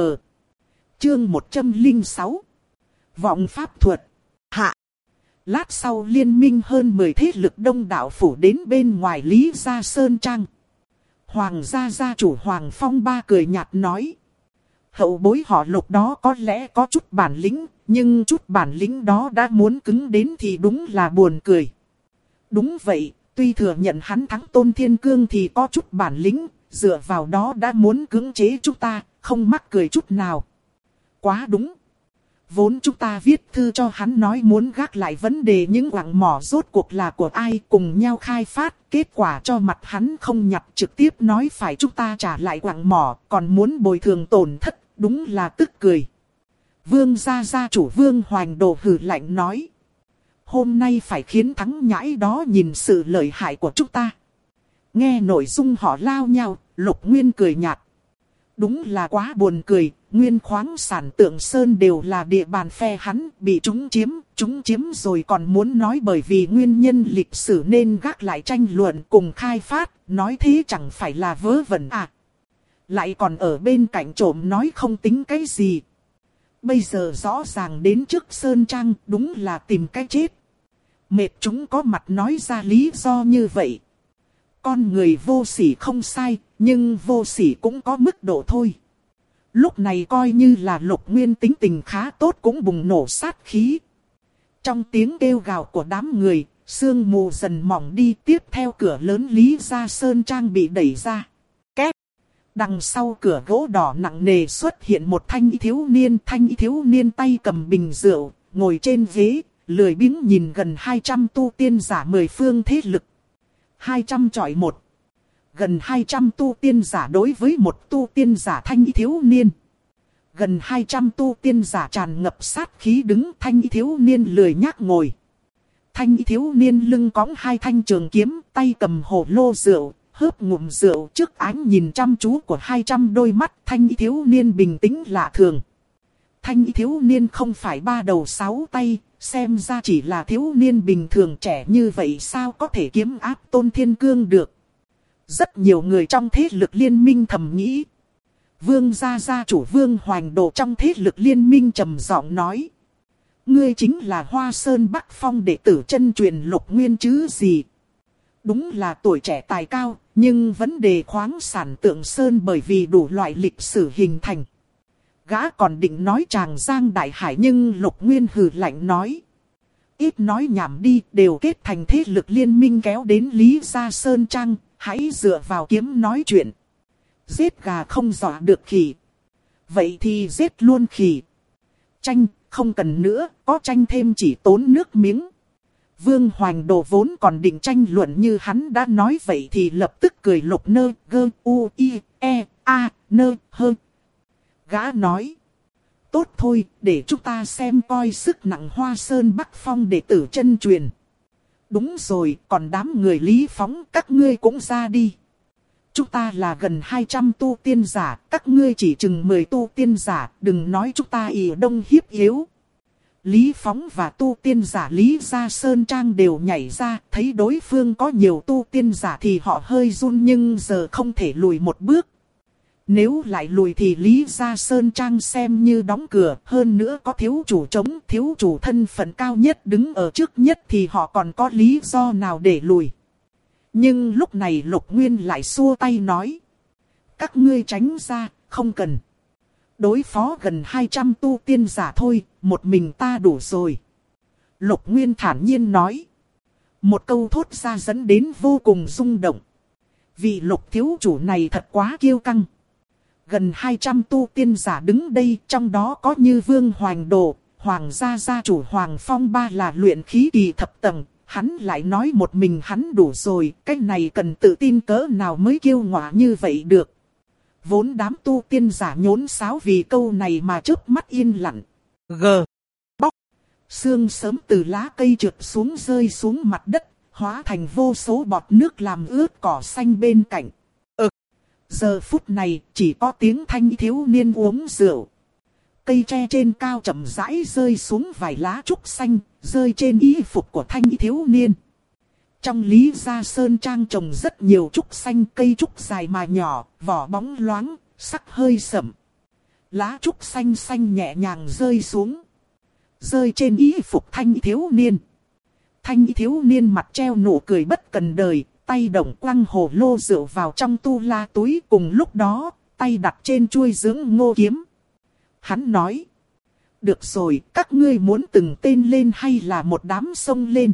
Chương 106. Vọng pháp thuật. Hạ. Lát sau liên minh hơn 10 thế lực đông đảo phủ đến bên ngoài Lý Gia Sơn Trang. Hoàng gia gia chủ Hoàng Phong Ba cười nhạt nói. Hậu bối họ Lục đó có lẽ có chút bản lĩnh, nhưng chút bản lĩnh đó đã muốn cứng đến thì đúng là buồn cười. Đúng vậy, tuy thừa nhận hắn thắng Tôn Thiên Cương thì có chút bản lĩnh, dựa vào đó đã muốn cưỡng chế chúng ta, không mắc cười chút nào. Quá đúng. Vốn chúng ta viết thư cho hắn nói muốn gác lại vấn đề những quặng mỏ rốt cuộc là của ai cùng nhau khai phát. Kết quả cho mặt hắn không nhặt, trực tiếp nói phải chúng ta trả lại quặng mỏ, còn muốn bồi thường tổn thất, đúng là tức cười. Vương gia gia chủ Vương Hoành Đồ hừ lạnh nói. Hôm nay phải khiến thắng nhãi đó nhìn sự lợi hại của chúng ta. Nghe nội dung họ lao nhau, Lục Nguyên cười nhạt. Đúng là quá buồn cười, nguyên khoáng sản Tượng Sơn đều là địa bàn phe hắn, bị chúng chiếm rồi còn muốn nói bởi vì nguyên nhân lịch sử nên gác lại tranh luận cùng khai phát, nói thế chẳng phải là vớ vẩn à. Lại còn ở bên cạnh trộm nói không tính cái gì. Bây giờ rõ ràng đến trước Sơn Trang, đúng là tìm cái chết. Mệt chúng có mặt nói ra lý do như vậy. Con người vô sỉ không sai, nhưng vô sỉ cũng có mức độ thôi. Lúc này coi như là Lục Nguyên tính tình khá tốt cũng bùng nổ sát khí. Trong tiếng kêu gào của đám người, sương mù dần mỏng đi, tiếp theo cửa lớn Lý Gia Sơn Trang bị đẩy ra. Két! Đằng sau cửa gỗ đỏ nặng nề xuất hiện một thanh y thiếu niên tay cầm bình rượu, ngồi trên ghế, lười biếng nhìn gần 200 tu tiên giả 10 phương thế lực. 200 chọi 1. Gần 200 tu tiên giả đối với một tu tiên giả thanh y thiếu niên. Gần 200 tu tiên giả tràn ngập sát khí đứng, thanh y thiếu niên lười nhác ngồi. Thanh y thiếu niên lưng cõng hai thanh trường kiếm, tay cầm hồ lô rượu, hớp ngụm rượu trước ánh nhìn chăm chú của 200 đôi mắt. Thanh y thiếu niên bình tĩnh lạ thường. Thanh thiếu niên không phải 3 đầu 6 tay, xem ra chỉ là thiếu niên bình thường trẻ như vậy sao có thể kiếm áp Tôn Thiên Cương được. Rất nhiều người trong thế lực liên minh thầm nghĩ. Vương gia gia chủ Vương Hoành Đồ trong thế lực liên minh trầm giọng nói. Ngươi chính là Hoa Sơn Bắc Phong đệ tử chân truyền Lục Nguyên chứ gì. Đúng là tuổi trẻ tài cao, nhưng vấn đề khoáng sản Tượng Sơn bởi vì đủ loại lịch sử hình thành. Gã còn định nói chàng Giang Đại Hải nhưng Lục Nguyên hừ lạnh nói. Ít nói nhảm đi, đều kết thành thế lực liên minh kéo đến Lý Gia Sơn Trang, hãy dựa vào kiếm nói chuyện. Giết gà không dọa được khỉ. Vậy thì giết luôn khỉ. Tranh, không cần nữa, có tranh thêm chỉ tốn nước miếng. Vương Hoành Đồ vốn còn định tranh luận như hắn đã nói vậy thì lập tức cười lục nơ gơ u i e a nơ hơ. Gã nói. Tốt thôi, để chúng ta xem coi sức nặng Hoa Sơn Bắc Phong đệ tử chân truyền. Đúng rồi, còn đám người Lý Phóng các ngươi cũng ra đi. Chúng ta là gần 200 tu tiên giả, các ngươi chỉ chừng 10 tu tiên giả, đừng nói chúng ta ỷ đông hiếp yếu. Lý Phóng và tu tiên giả Lý Gia Sơn Trang đều nhảy ra, thấy đối phương có nhiều tu tiên giả thì họ hơi run nhưng giờ không thể lùi một bước. Nếu lại lùi thì Lý Gia Sơn Trang xem như đóng cửa, hơn nữa có thiếu chủ chống, thiếu chủ thân phận cao nhất đứng ở trước nhất thì họ còn có lý do nào để lùi. Nhưng lúc này Lục Nguyên lại xua tay nói. Các ngươi tránh ra, không cần. Đối phó gần 200 tu tiên giả thôi, một mình ta đủ rồi. Lục Nguyên thản nhiên nói. Một câu thốt ra dẫn đến vô cùng rung động. Vị Lục thiếu chủ này thật quá kiêu căng. Gần 200 tu tiên giả đứng đây, trong đó có như Vương Hoành Đồ, Hoàng gia gia chủ Hoàng Phong Ba là luyện khí kỳ thập tầng. Hắn lại nói một mình hắn đủ rồi, cái này cần tự tin cỡ nào mới kiêu ngạo như vậy được. Vốn đám tu tiên giả nhốn sáo vì câu này mà chớp mắt yên lặng. Bóc. Sương sớm từ lá cây trượt xuống rơi xuống mặt đất, hóa thành vô số bọt nước làm ướt cỏ xanh bên cạnh. Giờ phút này chỉ có tiếng thanh thiếu niên uống rượu. Cây tre trên cao chậm rãi rơi xuống vài lá trúc xanh, rơi trên y phục của thanh thiếu niên. Trong Lý Gia Sơn Trang trồng rất nhiều trúc xanh, cây trúc dài mà nhỏ, vỏ bóng loáng, sắc hơi sậm. Lá trúc xanh xanh nhẹ nhàng rơi xuống. Rơi trên y phục thanh thiếu niên. Thanh thiếu niên mặt treo nụ cười bất cần đời, tay động quăng hồ lô rượu vào trong tu la túi, cùng lúc đó, tay đặt trên chuôi dưỡng ngô kiếm. Hắn nói. Được rồi, các ngươi muốn từng tên lên hay là một đám xông lên?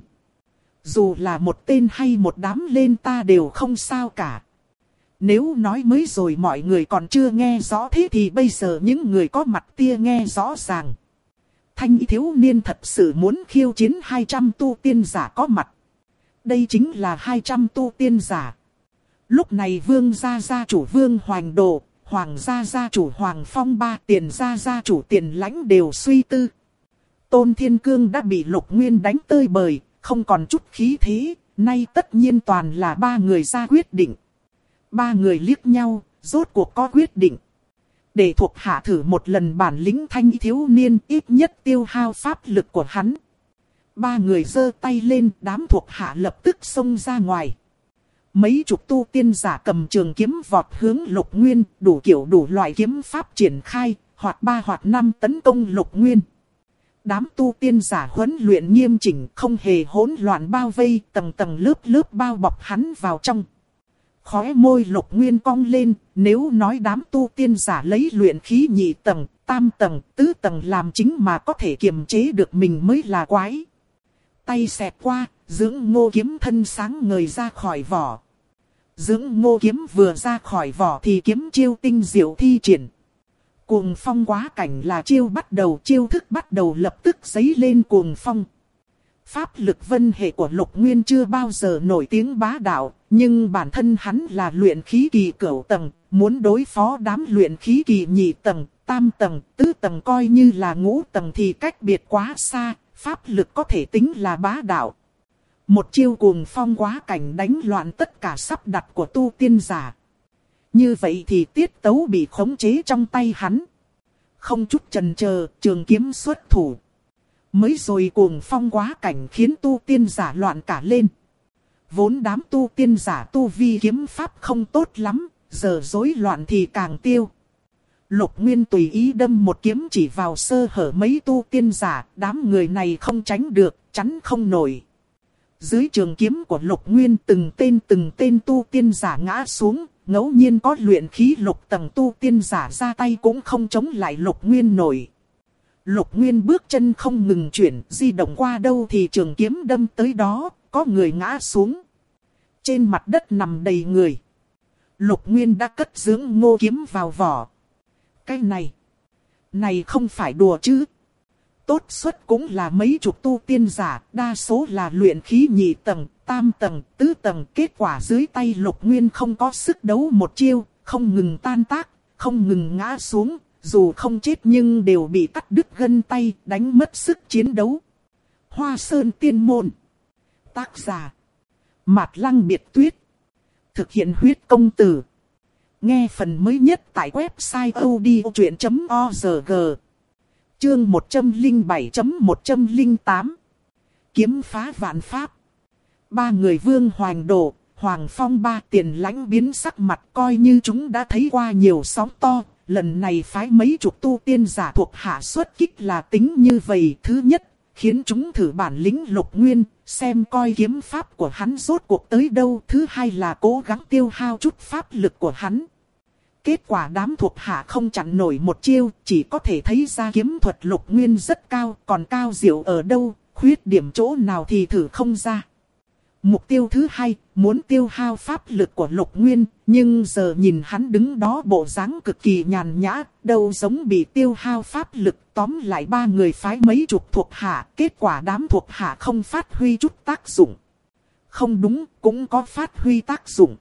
Dù là một tên hay một đám lên ta đều không sao cả. Nếu nói mới rồi mọi người còn chưa nghe rõ thế thì bây giờ những người có mặt tia nghe rõ ràng. Thanh thiếu niên thật sự muốn khiêu chiến 200 tu tiên giả có mặt. Đây chính là 200 tu tiên giả. Lúc này Vương gia gia chủ Vương Hoành Đồ, Hoàng gia gia chủ Hoàng Phong Ba, Tiền gia gia chủ Tiền Lãnh đều suy tư. Tôn Thiên Cương đã bị Lục Nguyên đánh tơi bời, không còn chút khí thế, nay tất nhiên toàn là ba người ra quyết định. Ba người liếc nhau, rốt cuộc có quyết định. Để thuộc hạ thử một lần bản lĩnh thanh thiếu niên, ít nhất tiêu hao pháp lực của hắn. Ba người giơ tay lên, đám thuộc hạ lập tức xông ra ngoài. Mấy chục tu tiên giả cầm trường kiếm vọt hướng Lục Nguyên, đủ kiểu đủ loại kiếm pháp triển khai, hoặc 3 hoặc 5 tấn công Lục Nguyên. Đám tu tiên giả huấn luyện nghiêm chỉnh, không hề hỗn loạn bao vây, tầng tầng lớp lớp bao bọc hắn vào trong. Khóe môi Lục Nguyên cong lên, nếu nói đám tu tiên giả lấy luyện khí nhị tầng, tam tầng, tứ tầng làm chính mà có thể kiềm chế được mình mới là quái. Tay xẹt qua, dưỡng ngô kiếm thân sáng ngời ra khỏi vỏ. Dưỡng ngô kiếm vừa ra khỏi vỏ thì kiếm chiêu tinh diệu thi triển. Cuồng phong quá cảnh là chiêu bắt đầu, chiêu thức bắt đầu lập tức giấy lên cuồng phong. Pháp lực vân hệ của Lục Nguyên chưa bao giờ nổi tiếng bá đạo, nhưng bản thân hắn là luyện khí kỳ cửu tầng, muốn đối phó đám luyện khí kỳ nhị tầng, tam tầng, tứ tầng coi như là ngũ tầng thì cách biệt quá xa, pháp lực có thể tính là bá đạo. Một chiêu cuồng phong quá cảnh đánh loạn tất cả sắp đặt của tu tiên giả. Như vậy thì tiết tấu bị khống chế trong tay hắn. Không chút chần chờ, trường kiếm xuất thủ. Mới rồi cuồng phong quá cảnh khiến tu tiên giả loạn cả lên. Vốn đám tu tiên giả tu vi kiếm pháp không tốt lắm, giờ rối loạn thì càng tiêu. Lục Nguyên tùy ý đâm một kiếm chỉ vào sơ hở mấy tu tiên giả, đám người này không tránh được, chắn không nổi. Dưới trường kiếm của Lục Nguyên từng tên tu tiên giả ngã xuống, ngẫu nhiên có luyện khí lục tầng tu tiên giả ra tay cũng không chống lại Lục Nguyên nổi. Lục Nguyên bước chân không ngừng chuyển, di động qua đâu thì trường kiếm đâm tới đó, có người ngã xuống. Trên mặt đất nằm đầy người. Lục Nguyên đã cất dưỡng ngô kiếm vào vỏ. Cái này không phải đùa chứ. Tốt suất cũng là mấy chục tu tiên giả, đa số là luyện khí nhị tầng, tam tầng, tứ tầng. Kết quả dưới tay Lục Nguyên không có sức đấu một chiêu, không ngừng tan tác, không ngừng ngã xuống. Dù không chết nhưng đều bị cắt đứt gân tay, đánh mất sức chiến đấu. Hoa Sơn Tiên Môn. Tác giả Mạt Lăng Biệt Tuyết. Thực hiện huyết công từ. Nghe phần mới nhất tại website odchuyện.org. Chương 107.108. Kiếm phá vạn pháp. Ba người Vương Hoành Đồ, Hoàng Phong ba Tiền Lãnh biến sắc mặt, coi như chúng đã thấy qua nhiều sóng to. Lần này phái mấy chục tu tiên giả thuộc hạ xuất kích là tính như vậy. Thứ nhất, khiến chúng thử bản lĩnh Lục Nguyên, xem coi kiếm pháp của hắn rốt cuộc tới đâu. Thứ hai là cố gắng tiêu hao chút pháp lực của hắn. Kết quả đám thuộc hạ không chặn nổi một chiêu, chỉ có thể thấy ra kiếm thuật Lục Nguyên rất cao, còn cao diệu ở đâu, khuyết điểm chỗ nào thì thử không ra. Mục tiêu thứ hai, muốn tiêu hao pháp lực của Lục Nguyên, nhưng giờ nhìn hắn đứng đó bộ dáng cực kỳ nhàn nhã, đâu giống bị tiêu hao pháp lực. Tóm lại ba người phái mấy chục thuộc hạ, kết quả đám thuộc hạ không phát huy chút tác dụng. Không đúng, cũng có phát huy tác dụng.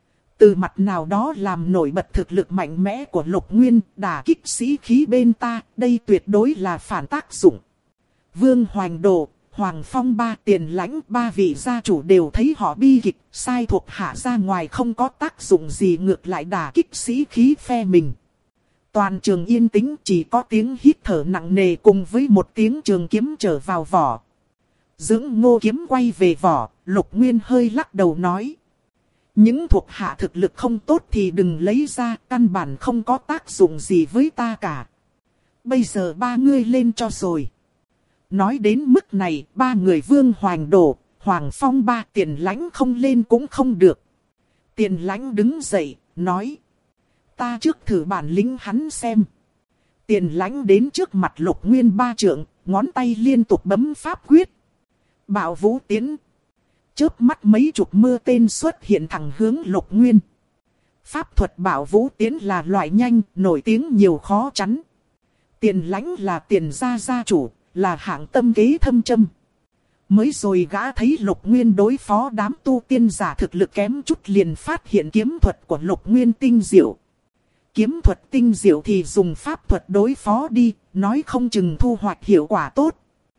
Từ mặt nào đó làm nổi bật thực lực mạnh mẽ của Lục Nguyên, đả kích sĩ khí bên ta, đây tuyệt đối là phản tác dụng. Vương Hoành Đồ, Hoàng Phong ba Tiền Lãnh, ba vị gia chủ đều thấy họ bi kịch, sai thuộc hạ ra ngoài không có tác dụng gì, ngược lại đả kích sĩ khí phe mình. Toàn trường yên tĩnh, chỉ có tiếng hít thở nặng nề cùng với một tiếng trường kiếm trở vào vỏ. Dưỡng ngô kiếm quay về vỏ, Lục Nguyên hơi lắc đầu nói. Những thuộc hạ thực lực không tốt thì đừng lấy ra, căn bản không có tác dụng gì với ta cả. Bây giờ ba ngươi lên cho rồi. Nói đến mức này, ba người Vương Hoành Đồ, Hoàng Phong ba Tiền Lãnh không lên cũng không được. Tiền Lãnh đứng dậy, nói. Ta trước thử bản lĩnh hắn xem. Tiền Lãnh đến trước mặt Lục Nguyên ba trượng, ngón tay liên tục bấm pháp quyết. Bạo Vũ Tiến. Chớp mắt mấy chục mưa tên xuất hiện thẳng hướng Lục Nguyên. Pháp thuật Bạo Vũ Tiến là loại nhanh, nổi tiếng nhiều khó chắn. Tiền Lãnh là Tiền gia gia chủ, là hạng tâm kế thâm châm. Mới rồi gã thấy Lục Nguyên đối phó đám tu tiên giả thực lực kém chút liền phát hiện kiếm thuật của Lục Nguyên tinh diệu. Kiếm thuật tinh diệu thì dùng pháp thuật đối phó đi, nói không chừng thu hoạch hiệu quả tốt.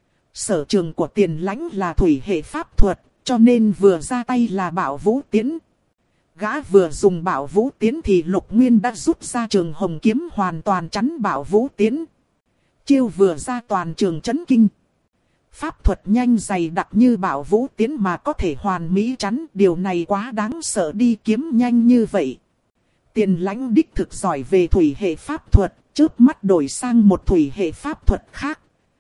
Sở trường của Tiền Lãnh là thủy hệ pháp thuật, cho nên vừa ra tay là Bạo Vũ Tiến. Gã vừa dùng Bạo Vũ Tiến thì Lục Nguyên đã rút ra trường hồng kiếm hoàn toàn chắn Bạo Vũ Tiến. Chiêu vừa ra toàn trường chấn kinh. Pháp thuật nhanh dày đặc như Bạo Vũ Tiến mà có thể hoàn mỹ chắn, điều này quá đáng sợ đi, kiếm nhanh như vậy. Tiền Lãnh đích thực giỏi về thủy hệ pháp thuật, chớp mắt đổi sang một thủy hệ pháp thuật khác.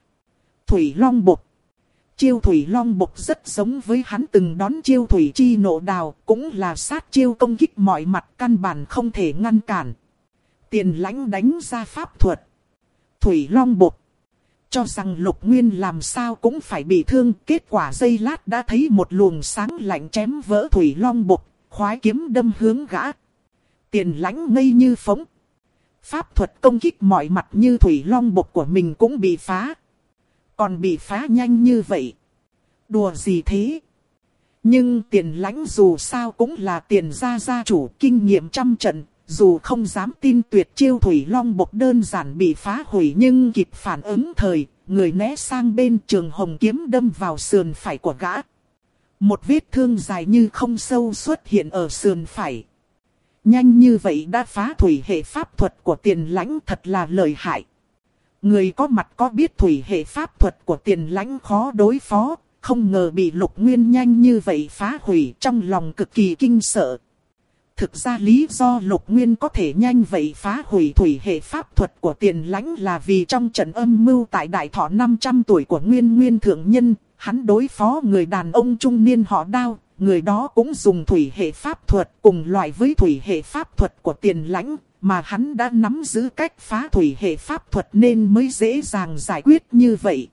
Thủy Long Bộc. Chiêu Thủy Long Bộc rất giống với hắn từng đón chiêu Thủy Chi Nộ Đào, cũng là sát chiêu công kích mọi mặt, căn bản không thể ngăn cản. Tiền Lãnh đánh ra pháp thuật Thủy Long Bộc, cho rằng Lục Nguyên làm sao cũng phải bị thương, kết quả giây lát đã thấy một luồng sáng lạnh chém vỡ Thủy Long Bộc, khoái kiếm đâm hướng gã. Tiền Lãnh ngây như phóng. Pháp thuật công kích mọi mặt như Thủy Long Bộc của mình cũng bị phá. Còn bị phá nhanh như vậy. Đùa gì thế? Nhưng Tiền Lãnh dù sao cũng là Tiền gia gia chủ kinh nghiệm trăm trận. Dù không dám tin tuyệt chiêu Thủy Long Bộc đơn giản bị phá hủy nhưng kịp phản ứng thời, người né sang bên, trường hồng kiếm đâm vào sườn phải của gã. Một vết thương dài như không sâu xuất hiện ở sườn phải. Nhanh như vậy đã phá thủy hệ pháp thuật của Tiền Lãnh, thật là lợi hại. Người có mặt có biết thủy hệ pháp thuật của Tiền Lãnh khó đối phó, không ngờ bị Lục Nguyên nhanh như vậy phá hủy, trong lòng cực kỳ kinh sợ. Thực ra lý do Lục Nguyên có thể nhanh vậy phá hủy thủy hệ pháp thuật của Tiền Lãnh là vì trong trận âm mưu tại đại thọ 500 tuổi của Nguyên Thượng Nhân, hắn đối phó người đàn ông trung niên họ Đao, người đó cũng dùng thủy hệ pháp thuật cùng loại với thủy hệ pháp thuật của Tiền Lãnh, mà hắn đã nắm giữ cách phá thủy hệ pháp thuật nên mới dễ dàng giải quyết như vậy.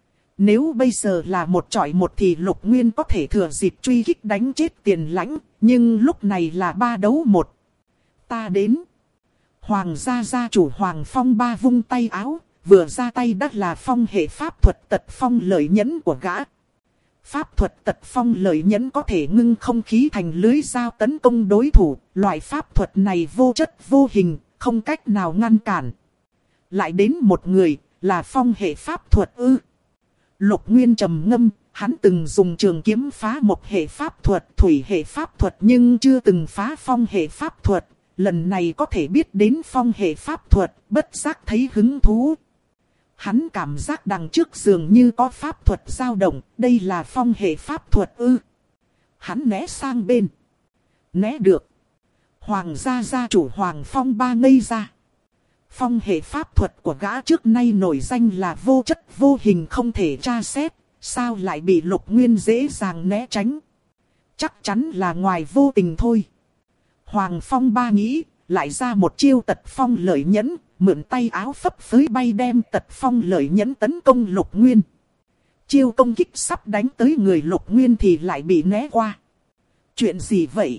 Nếu bây giờ là một chọi một thì Lục Nguyên có thể thừa dịp truy kích đánh chết Tiền Lãnh, nhưng lúc này là 3 đấu 1. Ta đến. Hoàng gia gia chủ Hoàng Phong Ba vung tay áo, vừa ra tay đã là phong hệ pháp thuật tật phong lợi nhẫn của gã. Pháp thuật tật phong lợi nhẫn có thể ngưng không khí thành lưới dao tấn công đối thủ, loại pháp thuật này vô chất vô hình, không cách nào ngăn cản. Lại đến một người, là phong hệ pháp thuật ư. Lục Nguyên trầm ngâm, hắn từng dùng trường kiếm phá một hệ pháp thuật, thủy hệ pháp thuật nhưng chưa từng phá phong hệ pháp thuật. Lần này có thể biết đến phong hệ pháp thuật, bất giác thấy hứng thú. Hắn cảm giác đằng trước dường như có pháp thuật dao động, đây là phong hệ pháp thuật ư. Hắn né sang bên. Né được. Hoàng gia gia chủ Hoàng Phong Ba ngây ra. Phong hệ pháp thuật của gã trước nay nổi danh là vô chất vô hình không thể tra xét, sao lại bị Lục Nguyên dễ dàng né tránh. Chắc chắn là ngoài vô tình thôi. Hoàng Phong Ba nghĩ, lại ra một chiêu tật phong lợi nhẫn, mượn tay áo phấp phới bay đem tật phong lợi nhẫn tấn công Lục Nguyên. Chiêu công kích sắp đánh tới người Lục Nguyên thì lại bị né qua. Chuyện gì vậy?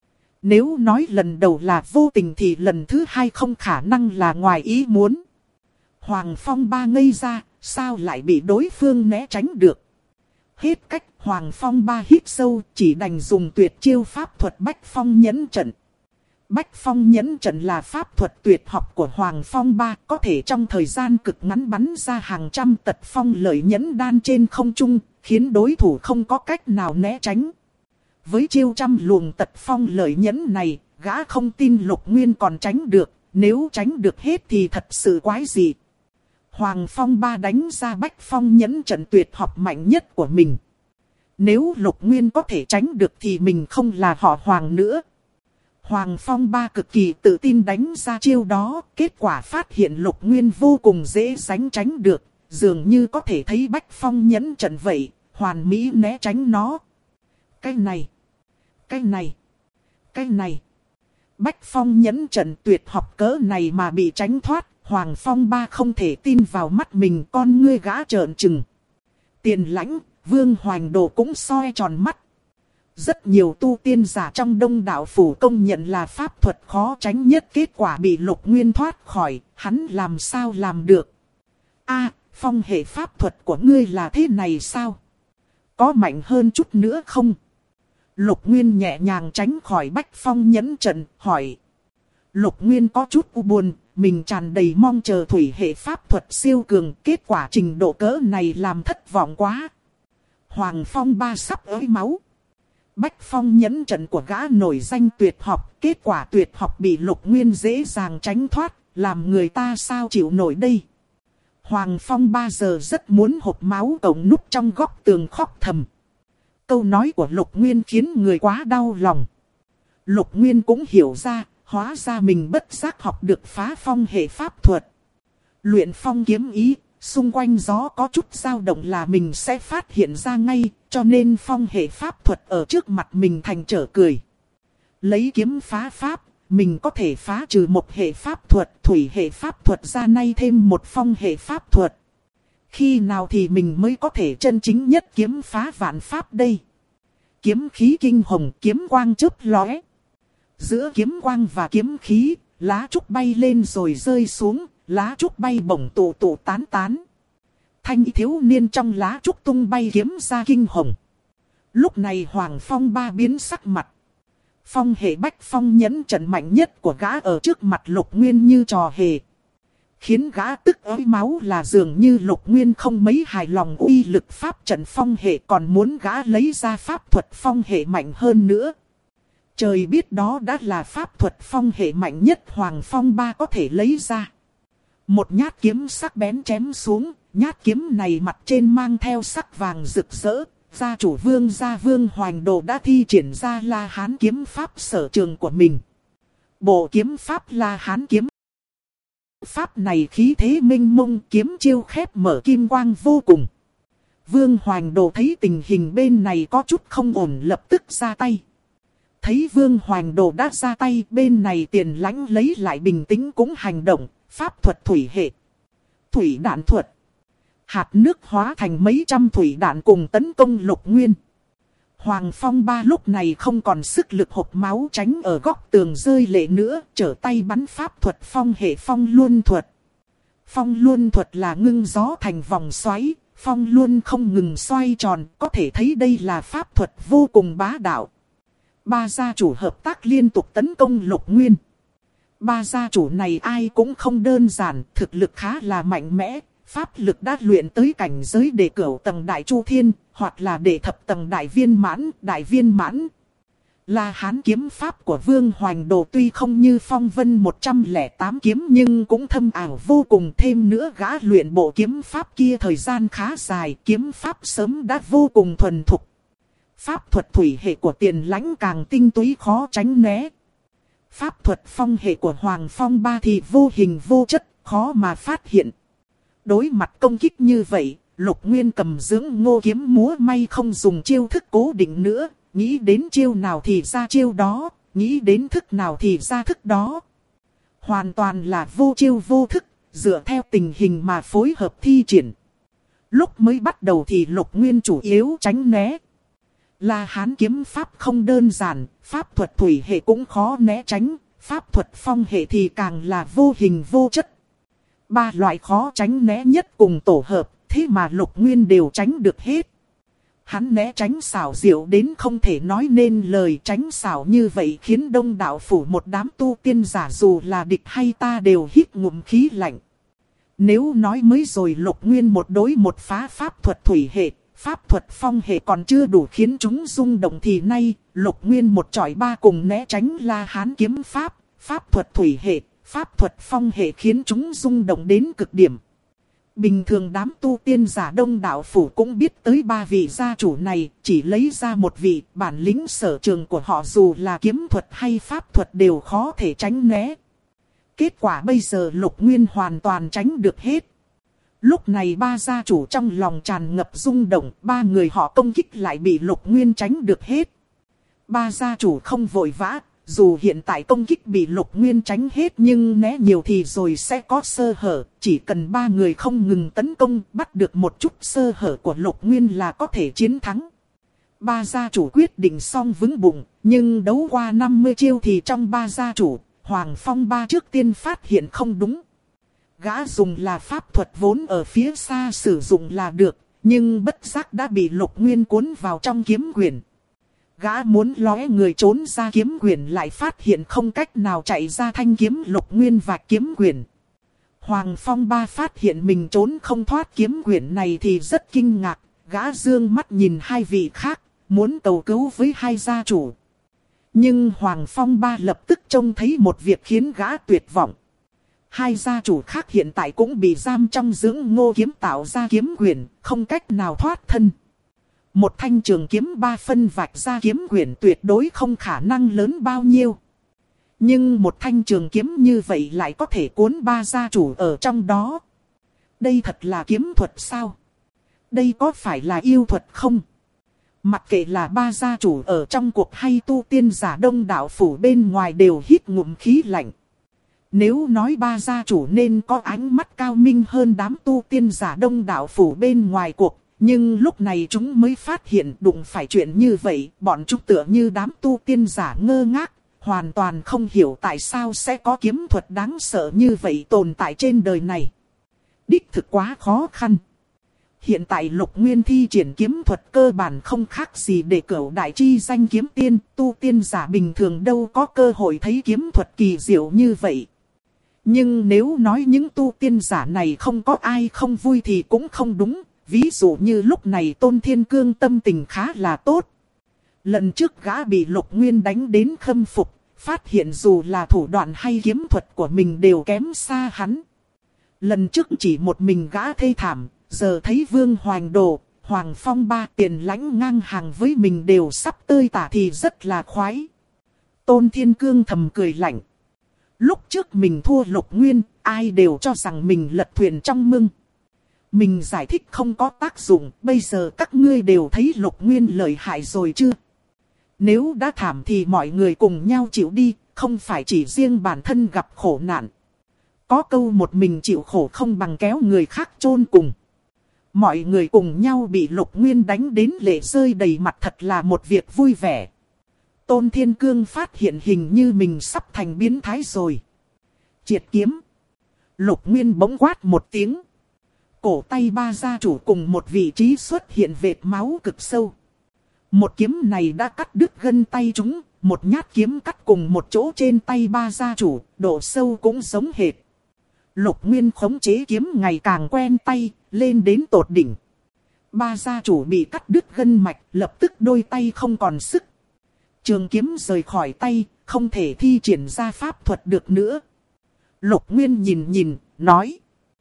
Nếu nói lần đầu là vô tình thì lần thứ hai không khả năng là ngoài ý muốn. Hoàng Phong Ba ngây ra, sao lại bị đối phương né tránh được? Hết cách, Hoàng Phong Ba hít sâu, chỉ đành dùng tuyệt chiêu pháp thuật Bách Phong Nhẫn Trận. Bách Phong Nhẫn Trận là pháp thuật tuyệt học của Hoàng Phong Ba, có thể trong thời gian cực ngắn bắn ra hàng trăm tật phong lợi nhẫn đan trên không trung, khiến đối thủ không có cách nào né tránh. Với chiêu trăm luồng tật phong lợi nhẫn này, gã không tin Lục Nguyên còn tránh được, nếu tránh được hết thì thật sự quái dị. Hoàng Phong Ba đánh ra Bách Phong Nhẫn Trận tuyệt học mạnh nhất của mình. Nếu Lục Nguyên có thể tránh được thì mình không là họ Hoàng nữa. Hoàng Phong Ba cực kỳ tự tin đánh ra chiêu đó, kết quả phát hiện Lục Nguyên vô cùng dễ tránh được, dường như có thể thấy Bách Phong Nhẫn Trận vậy, hoàn mỹ né tránh nó. Cái này. Bách Phong Nhẫn Trận tuyệt học cỡ này mà bị tránh thoát, Hoàng Phong Ba không thể tin vào mắt mình, con ngươi gã trợn trừng. Tiền Lãnh, Vương Hoành Đồ cũng soi tròn mắt. Rất nhiều tu tiên giả trong Đông Đạo Phủ công nhận là pháp thuật khó tránh nhất, kết quả bị Lục Nguyên thoát khỏi, hắn làm sao làm được? Phong hệ pháp thuật của ngươi là thế này sao? Có mạnh hơn chút nữa không? Lục Nguyên nhẹ nhàng tránh khỏi Bách Phong Nhẫn Trận, hỏi. Lục Nguyên có chút u buồn, mình tràn đầy mong chờ thủy hệ pháp thuật siêu cường, kết quả trình độ cỡ này làm thất vọng quá. Hoàng Phong Ba sắp ới máu. Bách Phong Nhẫn Trận của gã nổi danh tuyệt học, kết quả tuyệt học bị Lục Nguyên dễ dàng tránh thoát, làm người ta sao chịu nổi đây. Hoàng Phong Ba giờ rất muốn hộc máu, cổng núp trong góc tường khóc thầm. Câu nói của Lục Nguyên khiến người quá đau lòng. Lục Nguyên cũng hiểu ra, hóa ra mình bất giác học được phá phong hệ pháp thuật. Luyện phong kiếm ý, xung quanh gió có chút dao động là mình sẽ phát hiện ra ngay, cho nên phong hệ pháp thuật ở trước mặt mình thành trở cười. Lấy kiếm phá pháp, mình có thể phá trừ một hệ pháp thuật, thủy hệ pháp thuật ra nay thêm một phong hệ pháp thuật. Khi nào thì mình mới có thể chân chính nhất kiếm phá vạn pháp đây? Kiếm khí kinh hồng, kiếm quang chớp lóe. Giữa kiếm quang và kiếm khí, lá trúc bay lên rồi rơi xuống, lá trúc bay bổng tụ tán tán. Thanh thiếu niên trong lá trúc tung bay kiếm ra kinh hồng. Lúc này Hoàng Phong Ba biến sắc mặt. Phong hệ Bách Phong Nhẫn Trận mạnh nhất của gã ở trước mặt Lục Nguyên như trò hề. Khiến gã tức ới máu là dường như Lục Nguyên không mấy hài lòng uy lực pháp trận phong hệ, còn muốn gã lấy ra pháp thuật phong hệ mạnh hơn nữa. Trời biết đó đã là pháp thuật phong hệ mạnh nhất Hoàng Phong Ba có thể lấy ra. Một nhát kiếm sắc bén chém xuống, nhát kiếm này mặt trên mang theo sắc vàng rực rỡ. Gia chủ Vương gia Vương Hoành Đồ đã thi triển ra La Hán kiếm pháp sở trường của mình. Bộ kiếm pháp La Hán kiếm pháp này khí thế minh mông, kiếm chiêu khép mở kim quang vô cùng. Vương Hoành Đồ thấy tình hình bên này có chút không ổn, lập tức ra tay. Thấy Vương Hoành Đồ đã ra tay, bên này Tiền Lãnh lấy lại bình tĩnh cũng hành động. Pháp thuật thủy hệ, thủy đạn thuật. Hạt nước hóa thành mấy trăm thủy đạn cùng tấn công Lục Nguyên. Hoàng Phong Ba lúc này không còn sức lực hộc máu tránh ở góc tường rơi lệ nữa, trở tay bắn pháp thuật phong hệ phong luân thuật. Phong luân thuật là ngưng gió thành vòng xoáy, phong luân không ngừng xoay tròn, có thể thấy đây là pháp thuật vô cùng bá đạo. Ba gia chủ hợp tác liên tục tấn công Lục Nguyên. Ba gia chủ này ai cũng không đơn giản, thực lực khá là mạnh mẽ, pháp lực đã luyện tới cảnh giới đệ cửu tầng đại chu thiên, hoặc là đệ thập tầng đại viên mãn. La Hán kiếm pháp của Vương Hoành Đồ tuy không như Phong Vân 108 kiếm nhưng cũng thâm ảo vô cùng, thêm nữa gã luyện bộ kiếm pháp kia thời gian khá dài, kiếm pháp sớm đã vô cùng thuần thục. Pháp thuật thủy hệ của Tiền Lãnh càng tinh túy khó tránh né. Pháp thuật phong hệ của Hoàng Phong Ba thì vô hình vô chất, khó mà phát hiện. Đối mặt công kích như vậy, Lục Nguyên cầm dưỡng ngô kiếm múa may không dùng chiêu thức cố định nữa. Nghĩ đến chiêu nào thì ra chiêu đó, nghĩ đến thức nào thì ra thức đó. Hoàn toàn là vô chiêu vô thức, dựa theo tình hình mà phối hợp thi triển. Lúc mới bắt đầu thì Lục Nguyên chủ yếu tránh né. La Hán kiếm pháp không đơn giản, pháp thuật thủy hệ cũng khó né tránh, pháp thuật phong hệ thì càng là vô hình vô chất. Ba loại khó tránh né nhất cùng tổ hợp, thế mà Lục Nguyên đều tránh được hết. Hắn né tránh xảo diệu đến không thể nói nên lời, tránh xảo như vậy khiến Đông Đạo Phủ một đám tu tiên giả dù là địch hay ta đều hít ngụm khí lạnh. Nếu nói mới rồi Lục Nguyên một đối một phá pháp thuật thủy hệ, pháp thuật phong hệ còn chưa đủ khiến chúng rung động thì nay, Lục Nguyên một chọi ba cùng né tránh La Hán kiếm pháp, pháp thuật thủy hệ, pháp thuật phong hệ khiến chúng rung động đến cực điểm. Bình thường đám tu tiên giả Đông Đạo Phủ cũng biết tới ba vị gia chủ này, chỉ lấy ra một vị, bản lĩnh sở trường của họ dù là kiếm thuật hay pháp thuật đều khó thể tránh né. Kết quả bây giờ Lục Nguyên hoàn toàn tránh được hết. Lúc này ba gia chủ trong lòng tràn ngập rung động, ba người họ công kích lại bị Lục Nguyên tránh được hết. Ba gia chủ không vội vã, dù hiện tại công kích bị Lục Nguyên tránh hết nhưng né nhiều thì rồi sẽ có sơ hở. Chỉ cần ba người không ngừng tấn công, bắt được một chút sơ hở của Lục Nguyên là có thể chiến thắng. Ba gia chủ quyết định xong vững bụng, nhưng đấu qua 50 chiêu thì trong ba gia chủ, Hoàng Phong Ba trước tiên phát hiện không đúng. Gã dùng là pháp thuật vốn ở phía xa sử dụng là được, nhưng bất giác đã bị Lục Nguyên cuốn vào trong kiếm quyển. Gã muốn lóe người trốn ra kiếm quyển lại phát hiện không cách nào chạy ra thanh kiếm Lục Nguyên và kiếm quyển. Hoàng Phong Ba phát hiện mình trốn không thoát kiếm quyển này thì rất kinh ngạc, gã dương mắt nhìn hai vị khác, muốn cầu cứu với hai gia chủ. Nhưng Hoàng Phong Ba lập tức trông thấy một việc khiến gã tuyệt vọng. Hai gia chủ khác hiện tại cũng bị giam trong dưỡng ngô kiếm tạo ra kiếm quyển, không cách nào thoát thân. Một thanh trường kiếm 3 phân vạch ra kiếm quyển tuyệt đối không khả năng lớn bao nhiêu. Nhưng một thanh trường kiếm như vậy lại có thể cuốn ba gia chủ ở trong đó. Đây thật là kiếm thuật sao? Đây có phải là yêu thuật không? Mặc kệ là ba gia chủ ở trong cuộc hay tu tiên giả Đông Đạo Phủ bên ngoài đều hít ngụm khí lạnh. Nếu nói ba gia chủ nên có ánh mắt cao minh hơn đám tu tiên giả Đông Đạo Phủ bên ngoài cuộc. Nhưng lúc này chúng mới phát hiện đụng phải chuyện như vậy, bọn chúng tựa như đám tu tiên giả ngơ ngác, hoàn toàn không hiểu tại sao sẽ có kiếm thuật đáng sợ như vậy tồn tại trên đời này. Đích thực quá khó khăn. Hiện tại Lục Nguyên thi triển kiếm thuật cơ bản không khác gì để cửu đại chi danh kiếm tiên, tu tiên giả bình thường đâu có cơ hội thấy kiếm thuật kỳ diệu như vậy. Nhưng nếu nói những tu tiên giả này không có ai không vui thì cũng không đúng. Ví dụ như lúc này Tôn Thiên Cương tâm tình khá là tốt. Lần trước gã bị Lục Nguyên đánh đến khâm phục, phát hiện dù là thủ đoạn hay kiếm thuật của mình đều kém xa hắn. Lần trước chỉ một mình gã thê thảm, giờ thấy Vương Hoành Đồ, Hoàng Phong Ba Tiền Lãnh ngang hàng với mình đều sắp tơi tả thì rất là khoái. Tôn Thiên Cương thầm cười lạnh. Lúc trước mình thua Lục Nguyên, ai đều cho rằng mình lật thuyền trong mưng. Mình giải thích không có tác dụng, bây giờ các ngươi đều thấy Lục Nguyên lợi hại rồi chưa? Nếu đã thảm thì mọi người cùng nhau chịu đi, không phải chỉ riêng bản thân gặp khổ nạn. Có câu một mình chịu khổ không bằng kéo người khác chôn cùng. Mọi người cùng nhau bị Lục Nguyên đánh đến lệ rơi đầy mặt thật là một việc vui vẻ. Tôn Thiên Cương phát hiện hình như mình sắp thành biến thái rồi. Triệt kiếm. Lục Nguyên bỗng quát một tiếng. Cổ tay ba gia chủ cùng một vị trí xuất hiện vệt máu cực sâu. Một kiếm này đã cắt đứt gân tay chúng, một nhát kiếm cắt cùng một chỗ trên tay ba gia chủ, độ sâu cũng giống hệt. Lục Nguyên khống chế kiếm ngày càng quen tay, lên đến tột đỉnh. Ba gia chủ bị cắt đứt gân mạch, lập tức đôi tay không còn sức. Trường kiếm rời khỏi tay, không thể thi triển ra pháp thuật được nữa. Lục Nguyên nhìn, nói.